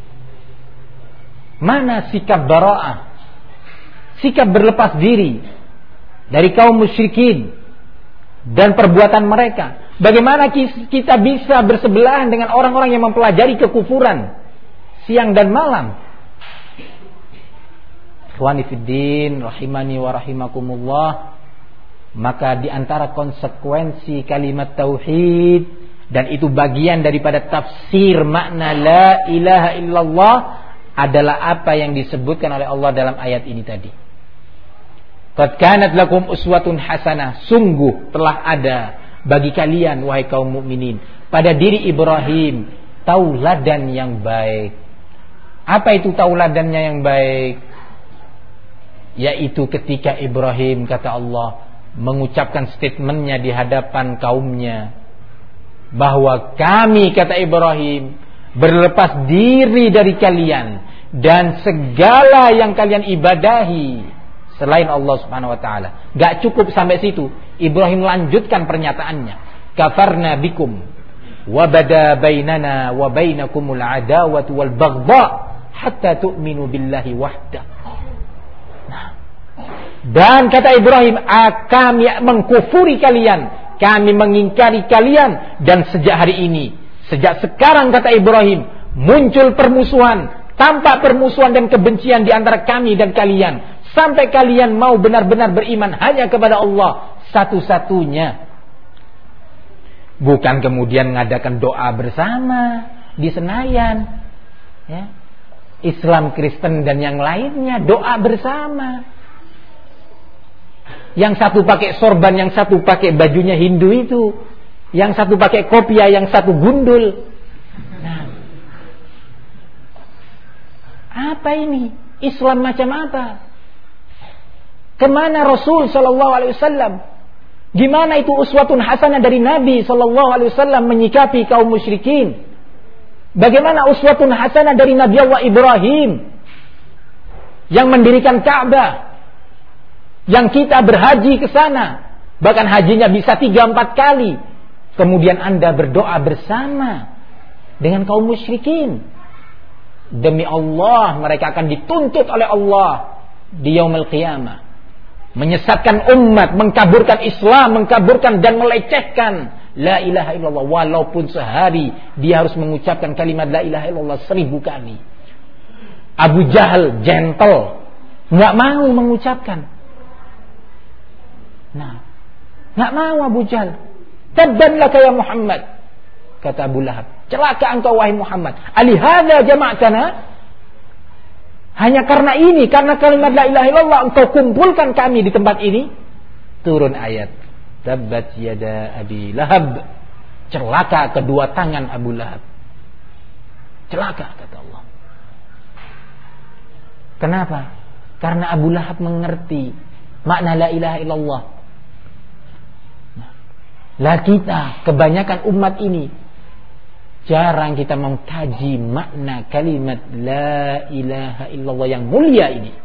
Mana sikap bara'ah? Sikap berlepas diri dari kaum musyrikin dan perbuatan mereka. Bagaimana kita bisa bersebelahan dengan orang-orang yang mempelajari kekufuran siang dan malam? Ikhwani fiddin rahimani wa rahimakumullah. Maka di antara konsekuensi kalimat tauhid, dan itu bagian daripada tafsir makna la ilaha illallah, adalah apa yang disebutkan oleh Allah dalam ayat ini tadi. Qad kanat lakum uswatun hasanah, sungguh telah ada bagi kalian wahai kaum mukminin pada diri Ibrahim tauladan yang baik. Apa itu tauladannya yang baik? Yaitu ketika Ibrahim, kata Allah, mengucapkan statementnya di hadapan kaumnya, bahwa kami, kata Ibrahim, berlepas diri dari kalian dan segala yang kalian ibadahi selain Allah Subhanahu wa taala. Gak cukup sampai situ. Ibrahim lanjutkan pernyataannya. Kafarna bikum wa bada bainana wa bainakumul adawatu wal baghdha hatta tu'minu billahi wahda. Nah. Dan kata Ibrahim, kami mengkufuri kalian, kami mengingkari kalian, dan sejak hari ini, sejak sekarang, kata Ibrahim, muncul permusuhan, tampak permusuhan dan kebencian di antara kami dan kalian, sampai kalian mau benar-benar beriman hanya kepada Allah satu-satunya. Bukan kemudian mengadakan doa bersama di Senayan, ya. Islam, Kristen dan yang lainnya doa bersama. Yang satu pakai sorban, yang satu pakai bajunya Hindu itu, yang satu pakai kopiah, yang satu gundul. Nah, apa ini? Islam macam apa? Kemana Rasul Sallallahu Alaihi Wasallam? Gimana itu uswatun hasanah dari Nabi Sallallahu Alaihi Wasallam menyikapi kaum musyrikin? Bagaimana uswatun hasanah dari Nabi Allah Ibrahim yang mendirikan Ka'bah, yang kita berhaji ke sana, bahkan hajinya bisa 3-4 kali. Kemudian Anda berdoa bersama dengan kaum musyrikin. Demi Allah, mereka akan dituntut oleh Allah di yaumil qiyamah, menyesatkan umat, mengkaburkan Islam, mengkaburkan dan melecehkan la ilaha illallah. Walaupun sehari dia harus mengucapkan kalimat la ilaha illallah 1000 kali. Abu Jahal gentle, nggak mau mengucapkan. Nah, nggak mau Abu Jahal. Tabban laka ya Muhammad, kata Abu Lahab. Celaka engkau wahai Muhammad. Alihada jama'tana, hanya karena ini, karena kalimat la ilaha illallah engkau kumpulkan kami di tempat ini. Turun ayat, tabbat yada Abi Lahab, celaka kedua tangan Abu Lahab. Celaka, kata Allah. Kenapa? Karena Abu Lahab mengerti makna la ilaha illallah. Lah kita, kebanyakan umat ini, jarang kita mengkaji makna kalimat la ilaha illallah yang mulia ini,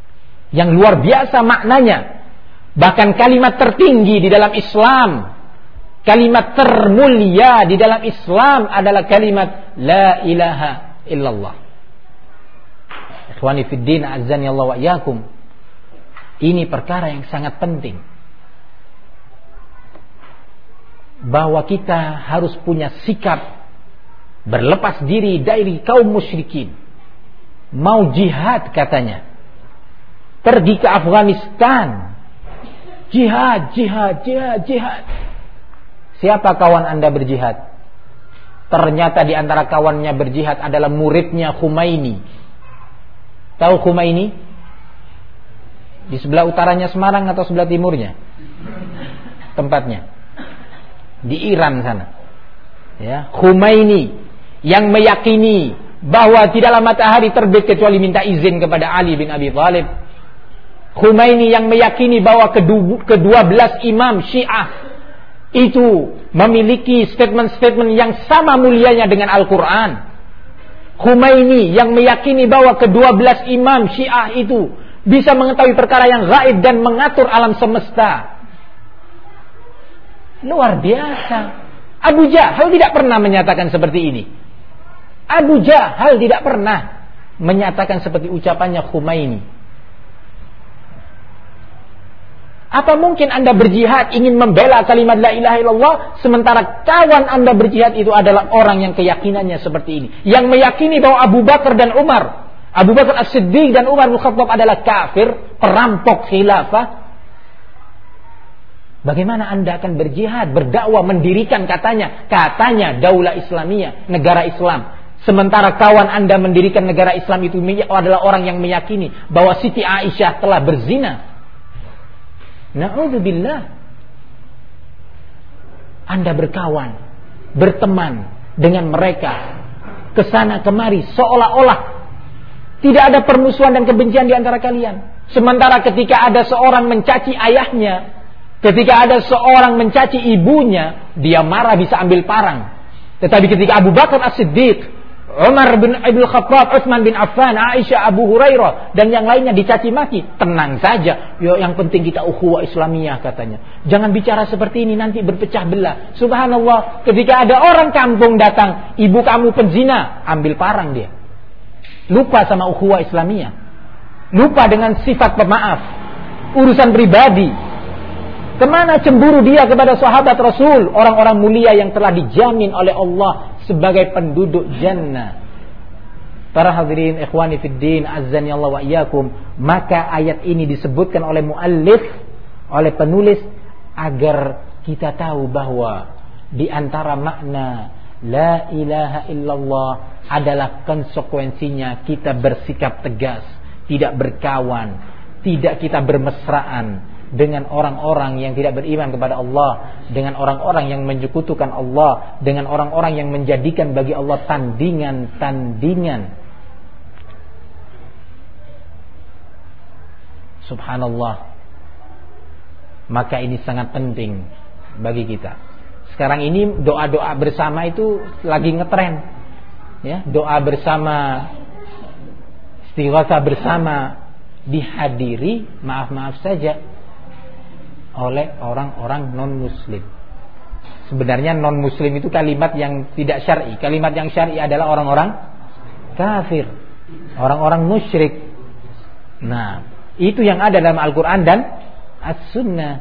yang luar biasa maknanya. Bahkan kalimat tertinggi di dalam Islam, Kalimat termulia di dalam Islam adalah kalimat la ilaha illallah. Ikhwani fid din, azzani Allah wa iyyakum. Ini perkara yang sangat penting. Bahwa kita harus punya sikap berlepas diri dari kaum musyrikin. Mau jihad katanya. Pergi ke Afghanistan. Jihad. Siapa kawan Anda berjihad? Ternyata di antara kawannya berjihad adalah muridnya Khomeini. Tahu Khomeini? Di sebelah utaranya Semarang atau sebelah timurnya? Tempatnya di Iran sana. Ya, Khomeini yang meyakini bahwa tidaklah matahari terbit kecuali minta izin kepada Ali bin Abi Thalib. Khomeini yang meyakini bahwa ke-12 imam Syiah itu memiliki statement-statement yang sama mulianya dengan Al-Quran. Khomeini yang meyakini bahwa ke-12 imam Syiah itu bisa mengetahui perkara yang gaib dan mengatur alam semesta. Luar biasa. Abu Jahal tidak pernah menyatakan seperti ini. Abu Jahal tidak pernah menyatakan seperti ucapannya Khomeini. Apa mungkin Anda berjihad ingin membela kalimat la ilaha illallah, sementara kawan Anda berjihad itu adalah orang yang keyakinannya seperti ini, yang meyakini bahwa Abu Bakar dan Umar, Abu Bakar As-Siddiq dan Umar bin Khattab adalah kafir, perampok khilafah. Bagaimana Anda akan berjihad, berdakwah, mendirikan katanya daulah Islamiyah, negara Islam, sementara kawan Anda mendirikan negara Islam itu adalah orang yang meyakini bahwa Siti Aisyah telah berzina. Na'udzubillah. Anda berkawan, berteman dengan mereka kesana kemari seolah-olah tidak ada permusuhan dan kebencian di antara kalian. Sementara ketika ada seorang mencaci ayahnya, ketika ada seorang mencaci ibunya, dia marah bisa ambil parang. Tetapi ketika Abu Bakar As-Siddiq, Umar bin Abdul Khattab, Utsman bin Affan, Aisyah, Abu Hurairah dan yang lainnya dicaci maki, tenang saja. Yo, yang penting kita ukhuwah Islamiyah katanya. Jangan bicara seperti ini, nanti berpecah belah. Subhanallah, ketika ada orang kampung datang, ibu kamu penzina, ambil parang dia. Lupa sama ukhuwah Islamiyah. Lupa dengan sifat pemaaf. Urusan pribadi. Kemana cemburu dia kepada sahabat Rasul, orang-orang mulia yang telah dijamin oleh Allah sebagai penduduk jannah. Para hadirin ikhwani fid din, azzani Allah wa iyyakum, maka ayat ini disebutkan oleh muallif, oleh penulis, agar kita tahu bahwa di antara makna la ilaha illallah adalah konsekuensinya kita bersikap tegas, tidak berkawan, tidak kita bermesraan dengan orang-orang yang tidak beriman kepada Allah, dengan orang-orang yang menyekutukan Allah, dengan orang-orang yang menjadikan bagi Allah tandingan-tandingan. Subhanallah. Maka ini sangat penting bagi kita. Sekarang ini doa-doa bersama itu lagi ngetren. Ya, doa bersama, istighatsah bersama dihadiri, maaf saja, oleh orang-orang non-muslim. Sebenarnya non-muslim itu kalimat yang tidak syar'i. Kalimat yang syar'i adalah orang-orang kafir, orang-orang musyrik. Nah, itu yang ada dalam Al-Quran dan As-Sunnah.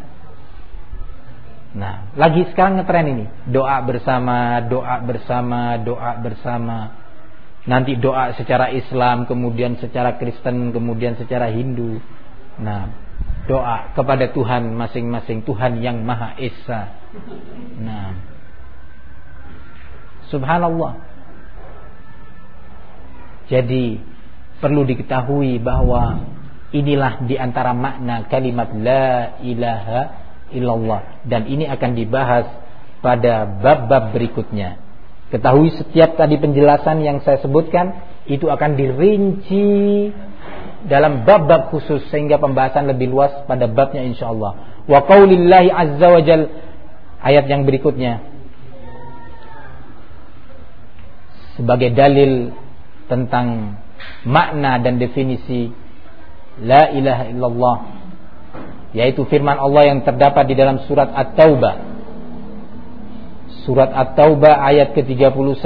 Nah, lagi sekarang ngetren ini, doa bersama, doa bersama, doa bersama. Nanti doa secara Islam, kemudian secara Kristen, kemudian secara Hindu. Nah, doa kepada Tuhan masing-masing, Tuhan yang Maha Esa. Nah, subhanallah. Jadi perlu diketahui bahwa inilah di antara makna kalimat la ilaha illallah, dan ini akan dibahas pada bab-bab berikutnya. Ketahui setiap tadi penjelasan yang saya sebutkan itu akan dirinci dalam bab-bab khusus sehingga pembahasan lebih luas pada babnya insyaallah. Wa qaulillahi azza wa jal, ayat yang berikutnya sebagai dalil tentang makna dan definisi la ilaha illallah, yaitu firman Allah yang terdapat di dalam surat At-Taubah Surat At-Taubah ayat ke-31.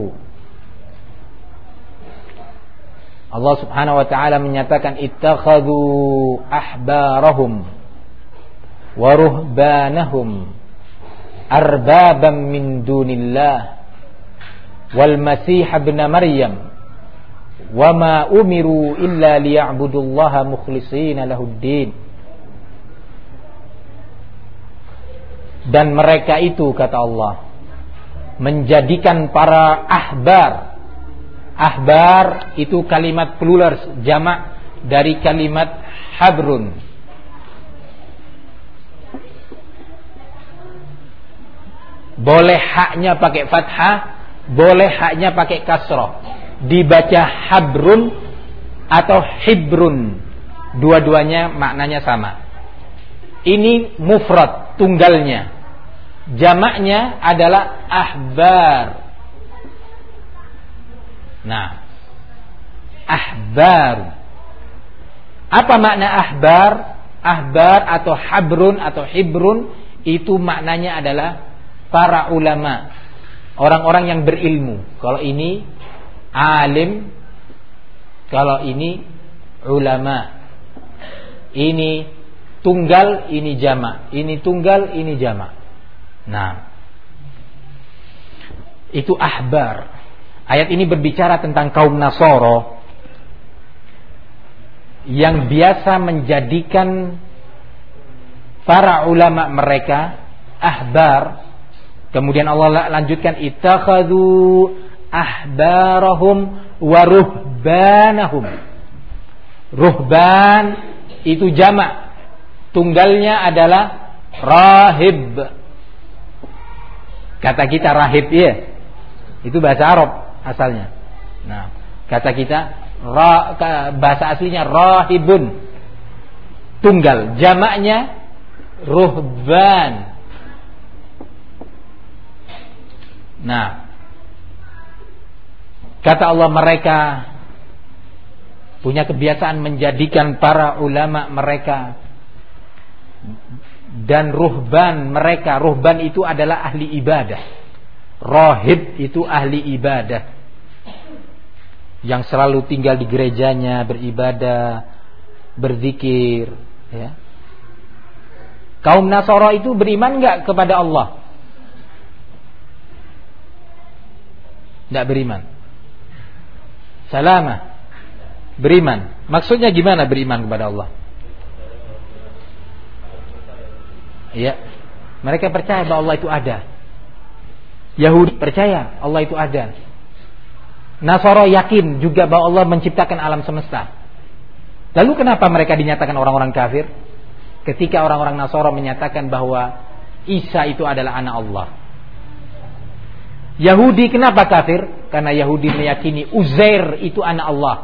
Allah Subhanahu wa taala menyatakan ittakhadhu ahbarahum wa ruhbanahum arbaban min dunillah wal masih ibn maryam wama umiru illa liya'budullaha mukhlishina lahuddin. Dan mereka itu, kata Allah, menjadikan para ahbar. Ahbar itu kalimat plural, jamak dari kalimat habrun. Boleh haknya pakai fathah, boleh haknya pakai kasrah. Dibaca habrun atau hibrun, dua-duanya maknanya sama. Ini mufrad, tunggalnya. Jamaknya adalah ahbar. Nah, ahbar. Apa makna ahbar? Ahbar atau habrun atau hibrun itu maknanya adalah para ulama, orang-orang yang berilmu. Kalau ini alim, kalau ini ulama. Ini tunggal, ini jamak. Ini tunggal, ini jamak. Nah, itu ahbar. Ayat ini berbicara tentang kaum Nasara yang biasa menjadikan para ulama mereka ahbar. Kemudian Allah lanjutkan ittakhadhu ahbarahum wa ruhbanahum. Ruhban itu jamak, tunggalnya adalah rahib. Kata kita rahib, ya, itu bahasa Arab asalnya. Nah, kata kita bahasa aslinya rahibun, tunggal, jamaknya ruhban. Nah, kata Allah, mereka punya kebiasaan menjadikan para ulama mereka dan ruhban mereka. Ruhban itu adalah ahli ibadah. Rahib itu ahli ibadah yang selalu tinggal di gerejanya, beribadah, berzikir, ya. Kaum Nasara itu beriman enggak kepada Allah? Enggak beriman. Salamah. Beriman. Maksudnya gimana beriman kepada Allah? Ya, mereka percaya bahwa Allah itu ada. Yahudi percaya Allah itu ada. Nasara yakin juga bahwa Allah menciptakan alam semesta. Lalu kenapa mereka dinyatakan orang-orang kafir? Ketika orang-orang Nasara menyatakan bahwa Isa itu adalah anak Allah. Yahudi kenapa kafir? Karena Yahudi meyakini Uzair itu anak Allah.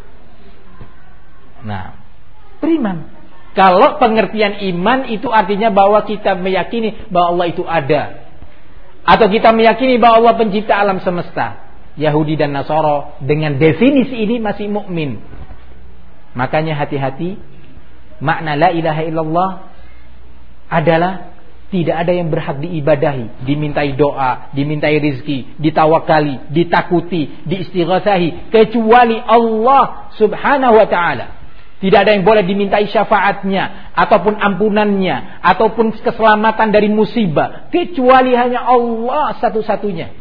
Nah, beriman. Kalau pengertian iman itu artinya bahwa kita meyakini bahwa Allah itu ada, atau kita meyakini bahwa Allah pencipta alam semesta. Yahudi dan Nasara dengan definisi ini masih mukmin. Makanya hati-hati. Makna la ilaha illallah adalah tidak ada yang berhak diibadahi, dimintai doa, dimintai rizki, ditawakali, ditakuti, diistighatsahi kecuali Allah Subhanahu wa ta'ala. Tidak ada yang boleh dimintai syafaatnya, ataupun ampunannya, ataupun keselamatan dari musibah, kecuali hanya Allah satu-satunya.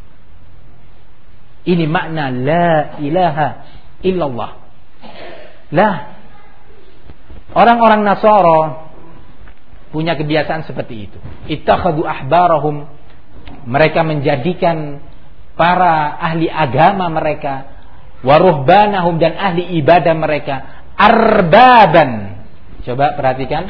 Ini makna la ilaha illallah. Lah, orang-orang Nasara punya kebiasaan seperti itu. Ittakhadhu ahbarahum, mereka menjadikan para ahli agama mereka, wa ruhbanahum, dan ahli ibadah mereka, arbaban. Coba perhatikan,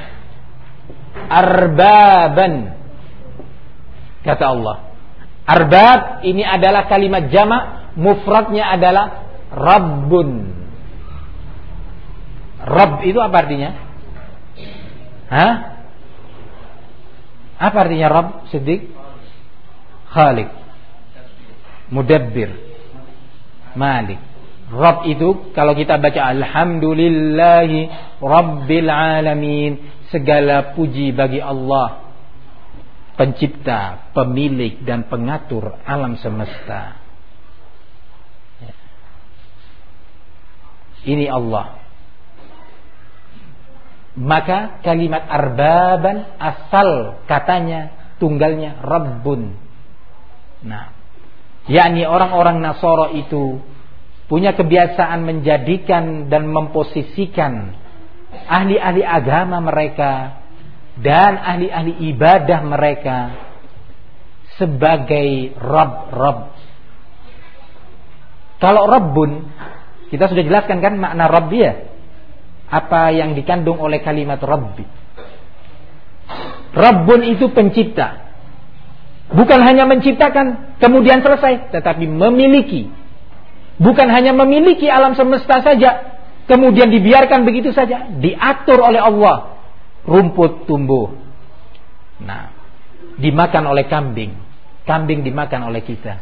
arbaban. Kata Allah, arbab ini adalah kalimat jamak, mufradnya adalah rabbun. Rabb itu apa artinya? Hah? Apa artinya Rabb, Siddiq? Khaliq, Mudabbir, Malik. Rabb itu kalau kita baca alhamdulillahi rabbil alamin, segala puji bagi Allah pencipta, pemilik dan pengatur alam semesta. Ini Allah. Maka kalimat arbaban asal katanya tunggalnya Rabbun. Nah, yakni orang-orang Nasara itu punya kebiasaan menjadikan dan memposisikan ahli-ahli agama mereka dan ahli-ahli ibadah mereka sebagai Rabb. Kalau Rabbun, kita sudah jelaskan kan makna Rabb ya, apa yang dikandung oleh kalimat Rabbi. Rabbun itu pencipta. Bukan hanya menciptakan kemudian selesai, tetapi memiliki. Bukan hanya memiliki alam semesta saja kemudian dibiarkan begitu saja, diatur oleh Allah. Rumput tumbuh, nah, dimakan oleh kambing, kambing dimakan oleh kita.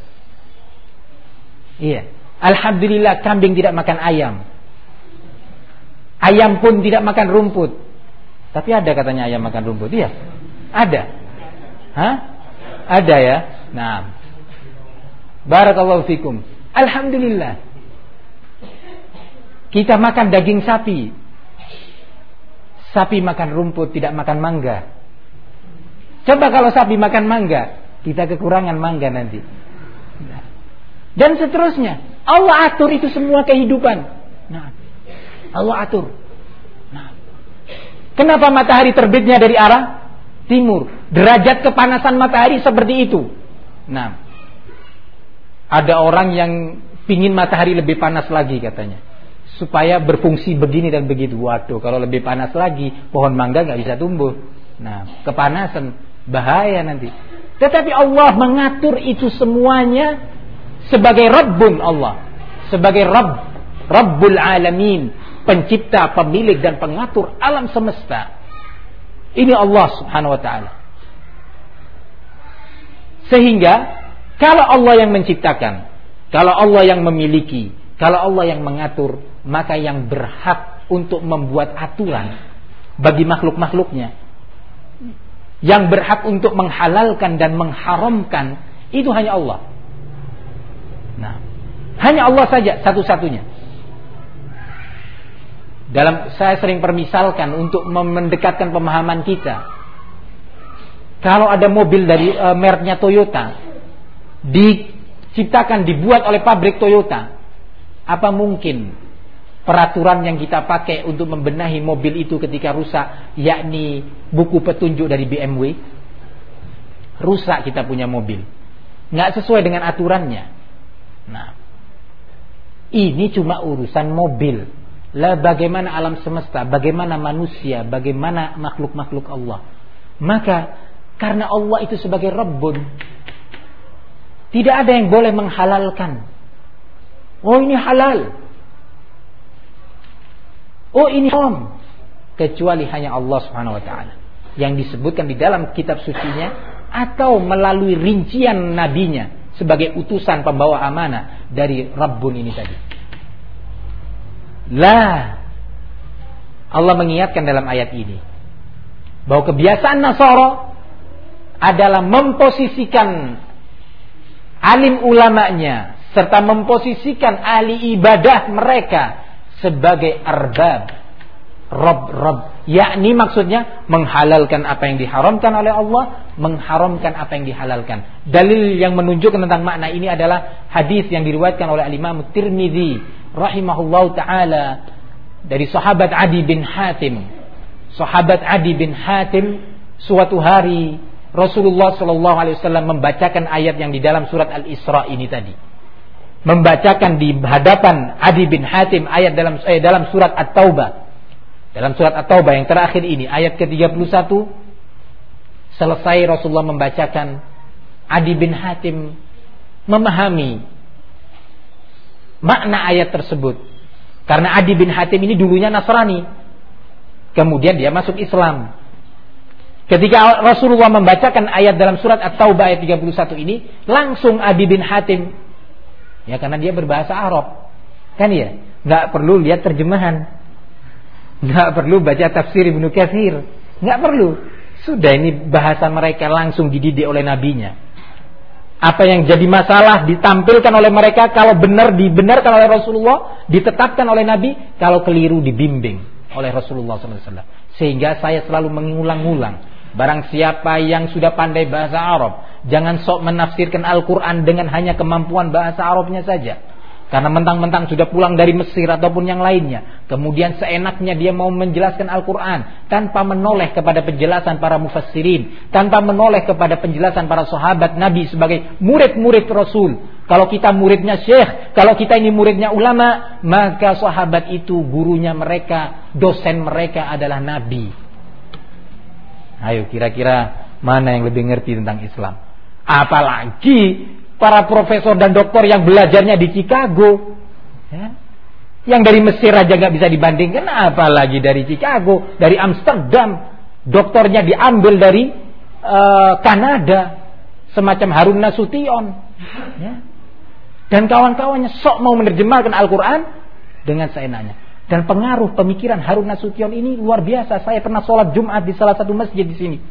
Iya, alhamdulillah kambing tidak makan ayam, ayam pun tidak makan rumput. Tapi ada katanya ayam makan rumput. Iya, ada. Hah? Ada ya. Nah, barakallahu fikum. Alhamdulillah. Kita makan daging sapi. Sapi makan rumput, tidak makan mangga. Coba kalau sapi makan mangga, kita kekurangan mangga nanti. Dan seterusnya. Allah atur itu semua kehidupan. Nah, Allah atur. Nah, kenapa matahari terbitnya dari arah timur? Derajat kepanasan matahari seperti itu. Nah, ada orang yang pingin matahari lebih panas lagi katanya, supaya berfungsi begini dan begitu. Waduh, kalau lebih panas lagi, pohon mangga nggak bisa tumbuh. Nah, kepanasan, bahaya nanti. Tetapi Allah mengatur itu semuanya sebagai Rabbun Allah, sebagai Rabbul Alamin, pencipta, pemilik dan pengatur alam semesta. Ini Allah Subhanahu wa ta'ala. Sehingga kalau Allah yang menciptakan, kalau Allah yang memiliki, kalau Allah yang mengatur, maka yang berhak untuk membuat aturan bagi makhluk-makhluknya, yang berhak untuk menghalalkan dan mengharamkan, itu hanya Allah. Nah, hanya Allah saja satu-satunya. Saya sering permisalkan untuk mendekatkan pemahaman kita. Kalau ada mobil dari mereknya Toyota, diciptakan, dibuat oleh pabrik Toyota, apa mungkin peraturan yang kita pakai untuk membenahi mobil itu ketika rusak, yakni buku petunjuk dari BMW? Rusak kita punya mobil, nggak sesuai dengan aturannya. Nah, ini cuma urusan mobil. Lah bagaimana alam semesta, bagaimana manusia, bagaimana makhluk-makhluk Allah. Maka karena Allah itu sebagai Rabbun, tidak ada yang boleh menghalalkan. Oh ini halal, oh ini haram, kecuali hanya Allah Subhanahu wa ta'ala, yang disebutkan di dalam kitab sucinya atau melalui rincian nabinya sebagai utusan pembawa amanah dari Rabbun ini tadi. Lah, Allah mengingatkan dalam ayat ini bahwa kebiasaan Nasara adalah memposisikan alim ulamanya serta memposisikan ahli ibadah mereka sebagai arbab, Rabb, yakni maksudnya menghalalkan apa yang diharamkan oleh Allah, mengharamkan apa yang dihalalkan. Dalil yang menunjukkan tentang makna ini adalah hadis yang diriwayatkan oleh Imam Tirmidzi rahimahullahu taala dari sahabat Adi bin Hatim. Sahabat Adi bin Hatim, suatu hari Rasulullah sallallahu alaihi wasallam membacakan ayat yang di dalam surat Al-Isra ini tadi. Membacakan di hadapan Adi bin Hatim ayat dalam surat At-Taubah. Dalam surat At-Taubah yang terakhir ini, ayat ke-31, selesai Rasulullah membacakan, Adi bin Hatim memahami makna ayat tersebut. Karena Adi bin Hatim ini dulunya Nasrani, kemudian dia masuk Islam. Ketika Rasulullah membacakan ayat dalam surat At-Taubah ayat 31 ini, langsung Adi bin Hatim, ya karena dia berbahasa Arab, kan ya, nggak perlu lihat terjemahan, nggak perlu baca tafsir Ibnu Katsir, nggak perlu. Sudah, ini bahasa mereka langsung dididik oleh nabinya. Apa yang jadi masalah ditampilkan oleh mereka, kalau benar dibenarkan oleh Rasulullah, ditetapkan oleh Nabi, kalau keliru dibimbing oleh Rasulullah SAW. Sehingga saya selalu mengulang-ulang, barang siapa yang sudah pandai bahasa Arab, jangan sok menafsirkan Al-Quran dengan hanya kemampuan bahasa Arabnya saja. Karena mentang-mentang sudah pulang dari Mesir ataupun yang lainnya, kemudian seenaknya dia mau menjelaskan Al-Quran tanpa menoleh kepada penjelasan para mufassirin, tanpa menoleh kepada penjelasan para sahabat Nabi sebagai murid-murid Rasul. Kalau kita muridnya syekh, kalau kita ini muridnya ulama, maka sahabat itu gurunya mereka, dosen mereka adalah Nabi. Ayo, kira-kira mana yang lebih ngerti tentang Islam? Apalagi para profesor dan doktor yang belajarnya di Chicago, ya, yang dari Mesir aja gak bisa dibandingkan, apalagi dari Chicago, dari Amsterdam, doktornya diambil dari Kanada, semacam Harun Nasution, ya. Dan kawan-kawannya sok mau menerjemahkan Al-Quran dengan seenaknya. Dan pengaruh pemikiran Harun Nasution ini luar biasa. Saya pernah sholat Jumat di salah satu masjid di sini.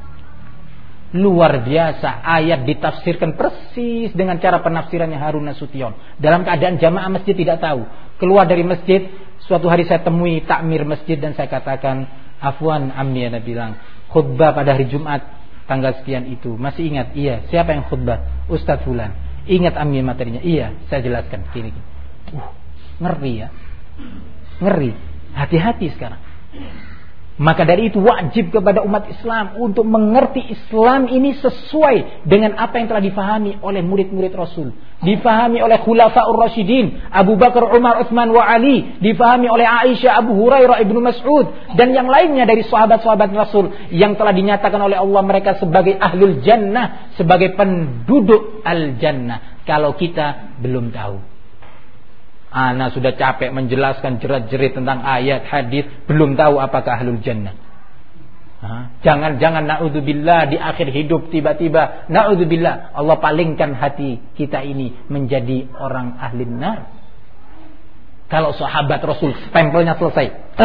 Luar biasa, ayat ditafsirkan persis dengan cara penafsirannya Harun Nasution. Dalam keadaan jamaah masjid tidak tahu. Keluar dari masjid, suatu hari saya temui takmir masjid dan saya katakan, afwan ammi, ana bilang, khutbah pada hari Jumat tanggal sekian itu. Masih ingat? Iya. Siapa yang khutbah? Ustaz fulan. Ingat ammi materinya? Iya. Saya jelaskan gini. Ngeri ya. Ngeri. Hati-hati sekarang. Maka dari itu wajib kepada umat Islam untuk mengerti Islam ini sesuai dengan apa yang telah difahami oleh murid-murid Rasul, difahami oleh Khulafaur Rasyidin, Abu Bakar, Umar, Utsman wa Ali, difahami oleh Aisyah, Abu Hurairah, Ibnu Mas'ud dan yang lainnya dari sahabat-sahabat Rasul yang telah dinyatakan oleh Allah mereka sebagai ahlul jannah, sebagai penduduk al-jannah. Kalau kita belum tahu, ana sudah capek menjelaskan jerat-jerit tentang ayat hadis, belum tahu apakah ahlul jannah. Jangan-jangan naudzubillah di akhir hidup tiba-tiba naudzubillah Allah palingkan hati kita ini menjadi orang ahli nar. Kalau sahabat Rasul stempelnya selesai,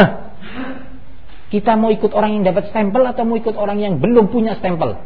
kita mau ikut orang yang dapat stempel atau mau ikut orang yang belum punya stempel?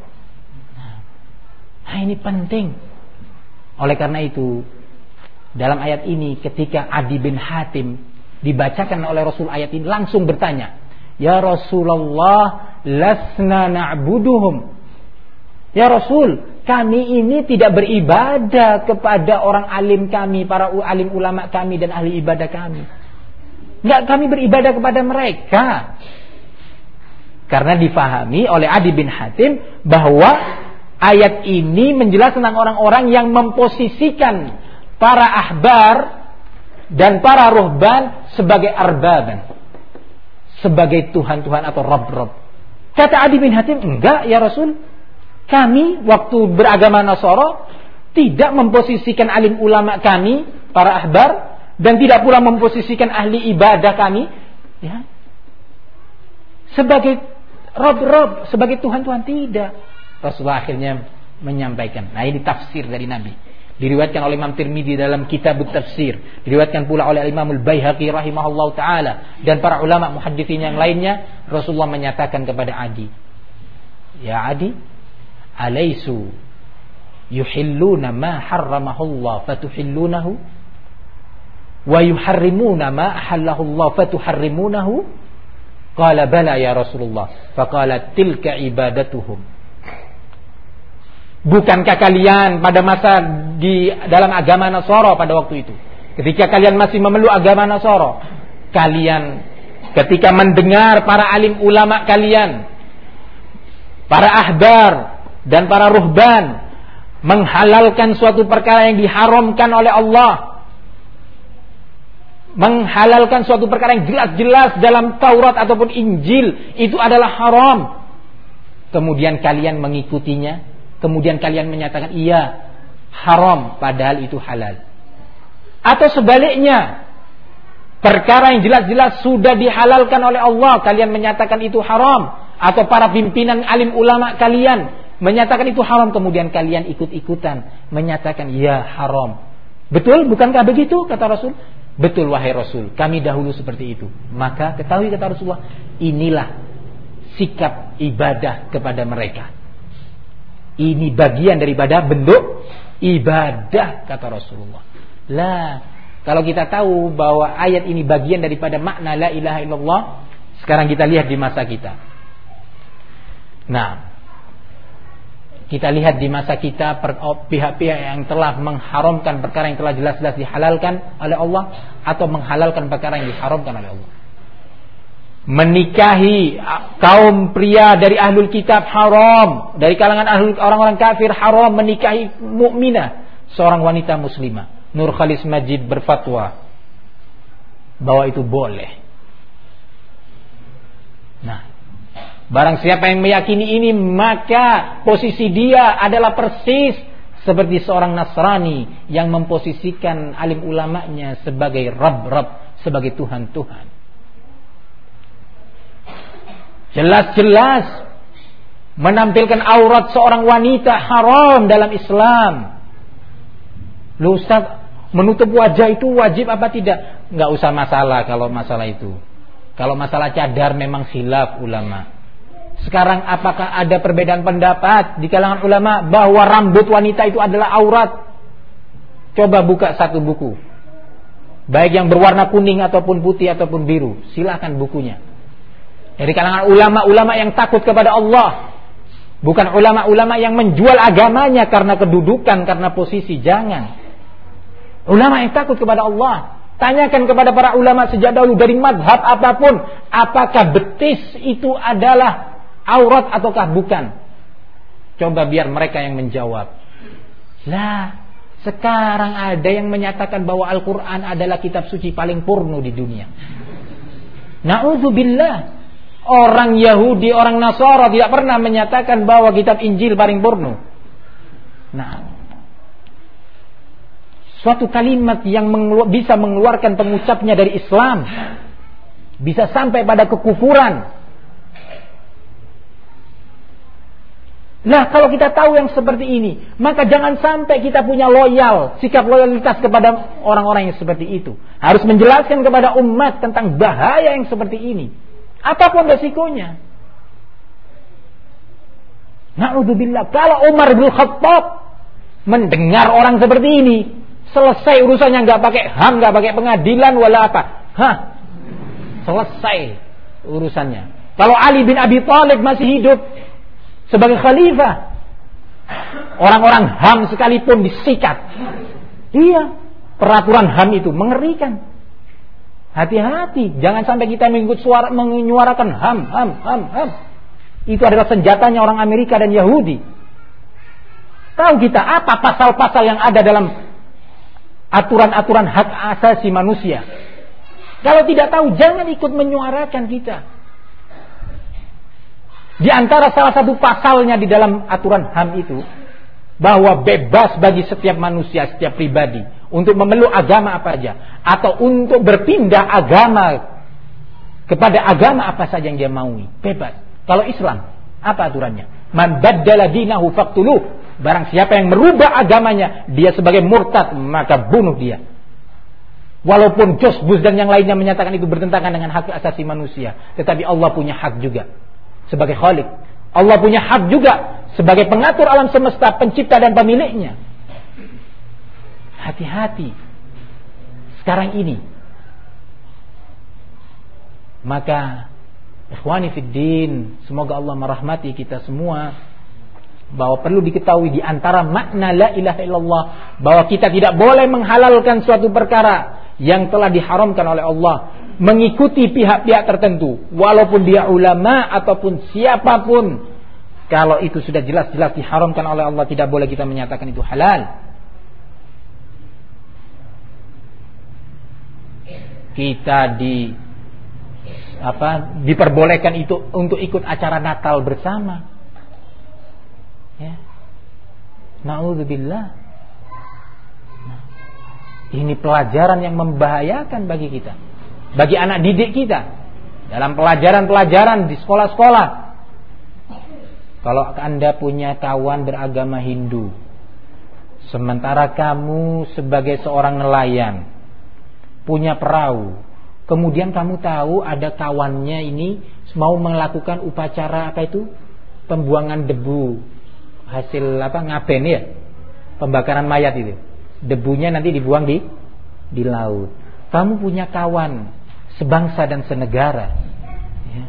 Ini penting. Oleh karena itu, dalam ayat ini ketika Adi bin Hatim dibacakan oleh Rasul ayat ini, langsung bertanya, ya Rasulullah, lasna na'buduhum. Ya Rasul, kami ini tidak beribadah kepada orang alim kami, para alim ulama kami dan ahli ibadah kami. Enggak, kami beribadah kepada mereka. Karena difahami oleh Adi bin Hatim bahwa ayat ini menjelaskan tentang orang-orang yang memposisikan para ahbar dan para ruhban sebagai arbaban, sebagai Tuhan-Tuhan atau Rabb-Rabb. Kata Adi bin Hatim, enggak ya Rasul, kami waktu beragama Nasara tidak memposisikan alim ulama kami, para ahbar, dan tidak pula memposisikan ahli ibadah kami, ya, sebagai Rabb-Rabb, sebagai Tuhan-Tuhan, tidak. Rasulullah akhirnya menyampaikan. Nah, ini tafsir dari Nabi. Diriwayatkan oleh Imam Tirmidzi dalam kitab Tafsir, diriwayatkan pula oleh Imam Al-Baihaqi rahimahullahu taala dan para ulama muhadditsin yang lainnya. Rasulullah menyatakan kepada Adi, ya Adi, alaisu yuhilluna ma harramahullah fatuhillunahu wa yuharrimuna ma ahallahullah fatuharrimunahu? Qala bala ya Rasulullah. Faqala tilka ibadatuhum. Bukankah kalian pada masa di dalam agama Nasara pada waktu itu, ketika kalian masih memeluk agama Nasara, kalian ketika mendengar para alim ulama kalian, para ahbar dan para ruhban menghalalkan suatu perkara yang diharamkan oleh Allah, menghalalkan suatu perkara yang jelas-jelas dalam Taurat ataupun Injil itu adalah haram, kemudian kalian mengikutinya, kemudian kalian menyatakan iya haram padahal itu halal. Atau sebaliknya, perkara yang jelas-jelas sudah dihalalkan oleh Allah kalian menyatakan itu haram, atau para pimpinan alim ulama kalian menyatakan itu haram, kemudian kalian ikut-ikutan menyatakan iya haram. Betul bukankah begitu? Kata Rasul. Betul wahai Rasul, kami dahulu seperti itu. Maka ketahui, kata Rasulullah, inilah sikap ibadah kepada mereka. Ini bagian daripada bentuk ibadah, kata Rasulullah. Lah, kalau kita tahu bahwa ayat ini bagian daripada makna la ilaha illallah, sekarang kita lihat di masa kita. Nah, kita lihat di masa kita pihak-pihak yang telah mengharamkan perkara yang telah jelas-jelas dihalalkan oleh Allah atau menghalalkan perkara yang diharamkan oleh Allah. Menikahi kaum pria dari ahlul kitab haram, dari kalangan orang-orang kafir haram menikahi mukminah, seorang wanita muslimah. Nur Khalis Majid berfatwa bahwa itu boleh. Nah, barang siapa yang meyakini ini, maka posisi dia adalah persis seperti seorang Nasrani yang memposisikan alim ulamanya sebagai Rabb, sebagai Tuhan. Jelas-jelas menampilkan aurat seorang wanita haram dalam Islam. Loh Ustaz, menutup wajah itu wajib apa tidak? Enggak usah masalah kalau masalah itu. Kalau masalah cadar memang khilaf ulama. Sekarang apakah ada perbedaan pendapat di kalangan ulama bahwa rambut wanita itu adalah aurat? Coba buka satu buku, baik yang berwarna kuning ataupun putih ataupun biru, silakan bukunya. Dari kalangan ulama-ulama yang takut kepada Allah, bukan ulama-ulama yang menjual agamanya karena kedudukan, karena posisi. Jangan. Ulama yang takut kepada Allah. Tanyakan kepada para ulama sejak dahulu dari madhab apapun, apakah betis itu adalah aurat ataukah bukan? Coba biar mereka yang menjawab. Lah, sekarang ada yang menyatakan bahwa Al-Quran adalah kitab suci paling porno di dunia. Na'udzubillah. Orang Yahudi, orang Nasara tidak pernah menyatakan bahwa kitab Injil paling porno. Nah, suatu kalimat yang bisa mengeluarkan pengucapnya dari Islam, bisa sampai pada kekufuran. Nah, kalau kita tahu yang seperti ini, maka jangan sampai kita punya sikap loyalitas kepada orang-orang yang seperti itu. Harus menjelaskan kepada umat tentang bahaya yang seperti ini, apapun resikonya. Na'udzubillah. Kalau Umar bin Khattab mendengar orang seperti ini, selesai urusannya, nggak pakai HAM, nggak pakai pengadilan wala apa. Selesai urusannya. Kalau Ali bin Abi Thalib masih hidup sebagai khalifah, orang-orang HAM sekalipun disikat. Iya, peraturan HAM itu mengerikan. Hati-hati, jangan sampai kita menyuarakan HAM. Itu adalah senjatanya orang Amerika dan Yahudi. Tahu kita apa pasal-pasal yang ada dalam aturan-aturan hak asasi manusia? Kalau tidak tahu, jangan ikut menyuarakan kita. Di antara salah satu pasalnya di dalam aturan HAM itu, bahwa bebas bagi setiap manusia, setiap pribadi untuk memeluk agama apa saja, atau untuk berpindah agama kepada agama apa saja yang dia maui, bebas. Kalau Islam, apa aturannya? Man baddala dinahu faqtuluh. Barang siapa yang merubah agamanya, dia sebagai murtad, maka bunuh dia. Walaupun George Bush dan yang lainnya menyatakan itu bertentangan dengan hak asasi manusia, tetapi Allah punya hak juga sebagai Khalik. Allah punya hak juga sebagai pengatur alam semesta, pencipta dan pemiliknya. Hati-hati sekarang ini. Maka ikhwani fiddin, semoga Allah merahmati kita semua, bahwa perlu diketahui di antara makna la ilaha illallah, bahwa kita tidak boleh menghalalkan suatu perkara yang telah diharamkan oleh Allah, mengikuti pihak-pihak tertentu, walaupun dia ulama ataupun siapapun. Kalau itu sudah jelas-jelas diharamkan oleh Allah, tidak boleh kita menyatakan itu halal. Kita diperbolehkan itu untuk ikut acara Natal bersama. Ya. Na'udzubillah. Ini pelajaran yang membahayakan bagi kita, bagi anak didik kita dalam pelajaran-pelajaran di sekolah-sekolah. Kalau Anda punya kawan beragama Hindu, sementara kamu sebagai seorang nelayan punya perahu, kemudian kamu tahu ada kawannya ini mau melakukan upacara apa itu? Pembuangan debu hasil apa? Ngaben ya. Pembakaran mayat itu. Debunya nanti dibuang di laut. Kamu punya kawan sebangsa dan senegara, ya,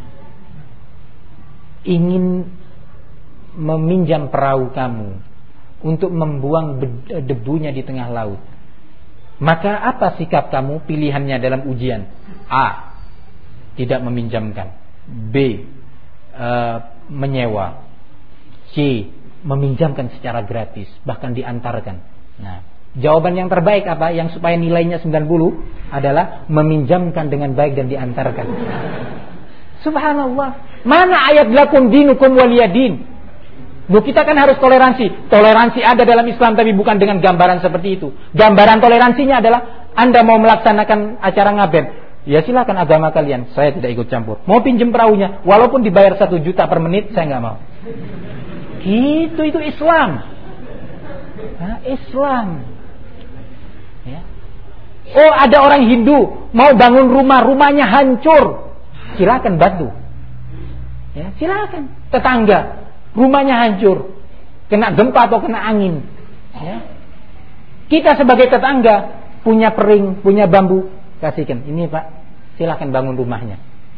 ingin meminjam perahu kamu untuk membuang debunya di tengah laut. Maka apa sikap kamu? Pilihannya dalam ujian: A, tidak meminjamkan; B, menyewa; C, meminjamkan secara gratis, bahkan diantarkan. Nah, jawaban yang terbaik apa? Yang supaya nilainya 90 adalah meminjamkan dengan baik dan diantarkan. Subhanallah. Mana ayat lakum dinukum waliyadin? Loh, kita kan harus toleransi. Toleransi ada dalam Islam, tapi bukan dengan gambaran seperti itu. Gambaran toleransinya adalah Anda mau melaksanakan acara ngaben, ya silakan, agama kalian, saya tidak ikut campur. Mau pinjem perahunya, walaupun dibayar 1 juta per menit, saya nggak mau. Itu Islam. Nah, Islam. Ya. Oh, ada orang Hindu mau bangun rumahnya hancur, silakan bantu. Ya, silakan. Tetangga rumahnya hancur, kena gempa atau kena angin. Ya. Kita sebagai tetangga punya pering, punya bambu, kasihkan. Ini Pak, silakan bangun rumahnya.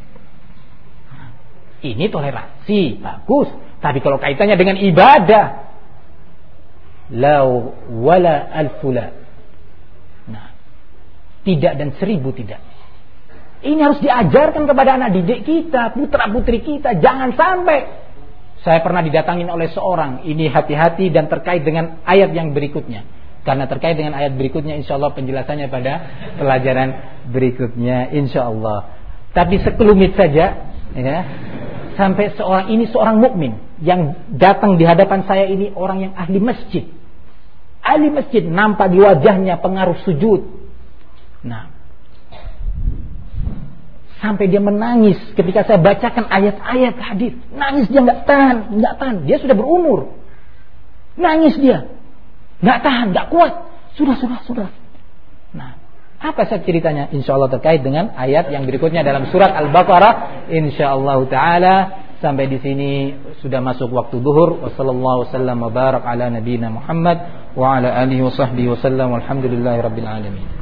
Ini toleransi, bagus. Tapi kalau kaitannya dengan ibadah, la wala alfula. Nah, tidak dan 1000 tidak. Ini harus diajarkan kepada anak didik kita, putra putri kita. Jangan sampai. Saya pernah didatangin oleh seorang. Ini hati-hati dan terkait dengan ayat yang berikutnya. Karena terkait dengan ayat berikutnya, insya Allah penjelasannya pada pelajaran berikutnya, insya Allah. Tapi sekelumit saja, ya. Sampai seorang mukmin yang datang di hadapan saya ini orang yang ahli masjid. Ahli masjid, nampak di wajahnya pengaruh sujud. Nah, sampai dia menangis ketika saya bacakan ayat-ayat hadis. Nangis dia, nggak tahan. Dia sudah berumur. Nangis dia, nggak tahan, nggak kuat. Sudah. Nah, apa saja ceritanya? Insya Allah terkait dengan ayat yang berikutnya dalam surat Al-Baqarah. Insya Allah Taala. Sampai di sini sudah masuk waktu zuhur. Wassallallahu wasallam wa barak ala nabiyina Muhammad wa ala alihi wa sahbihi wasallam. Walhamdulillahirabbil alamin.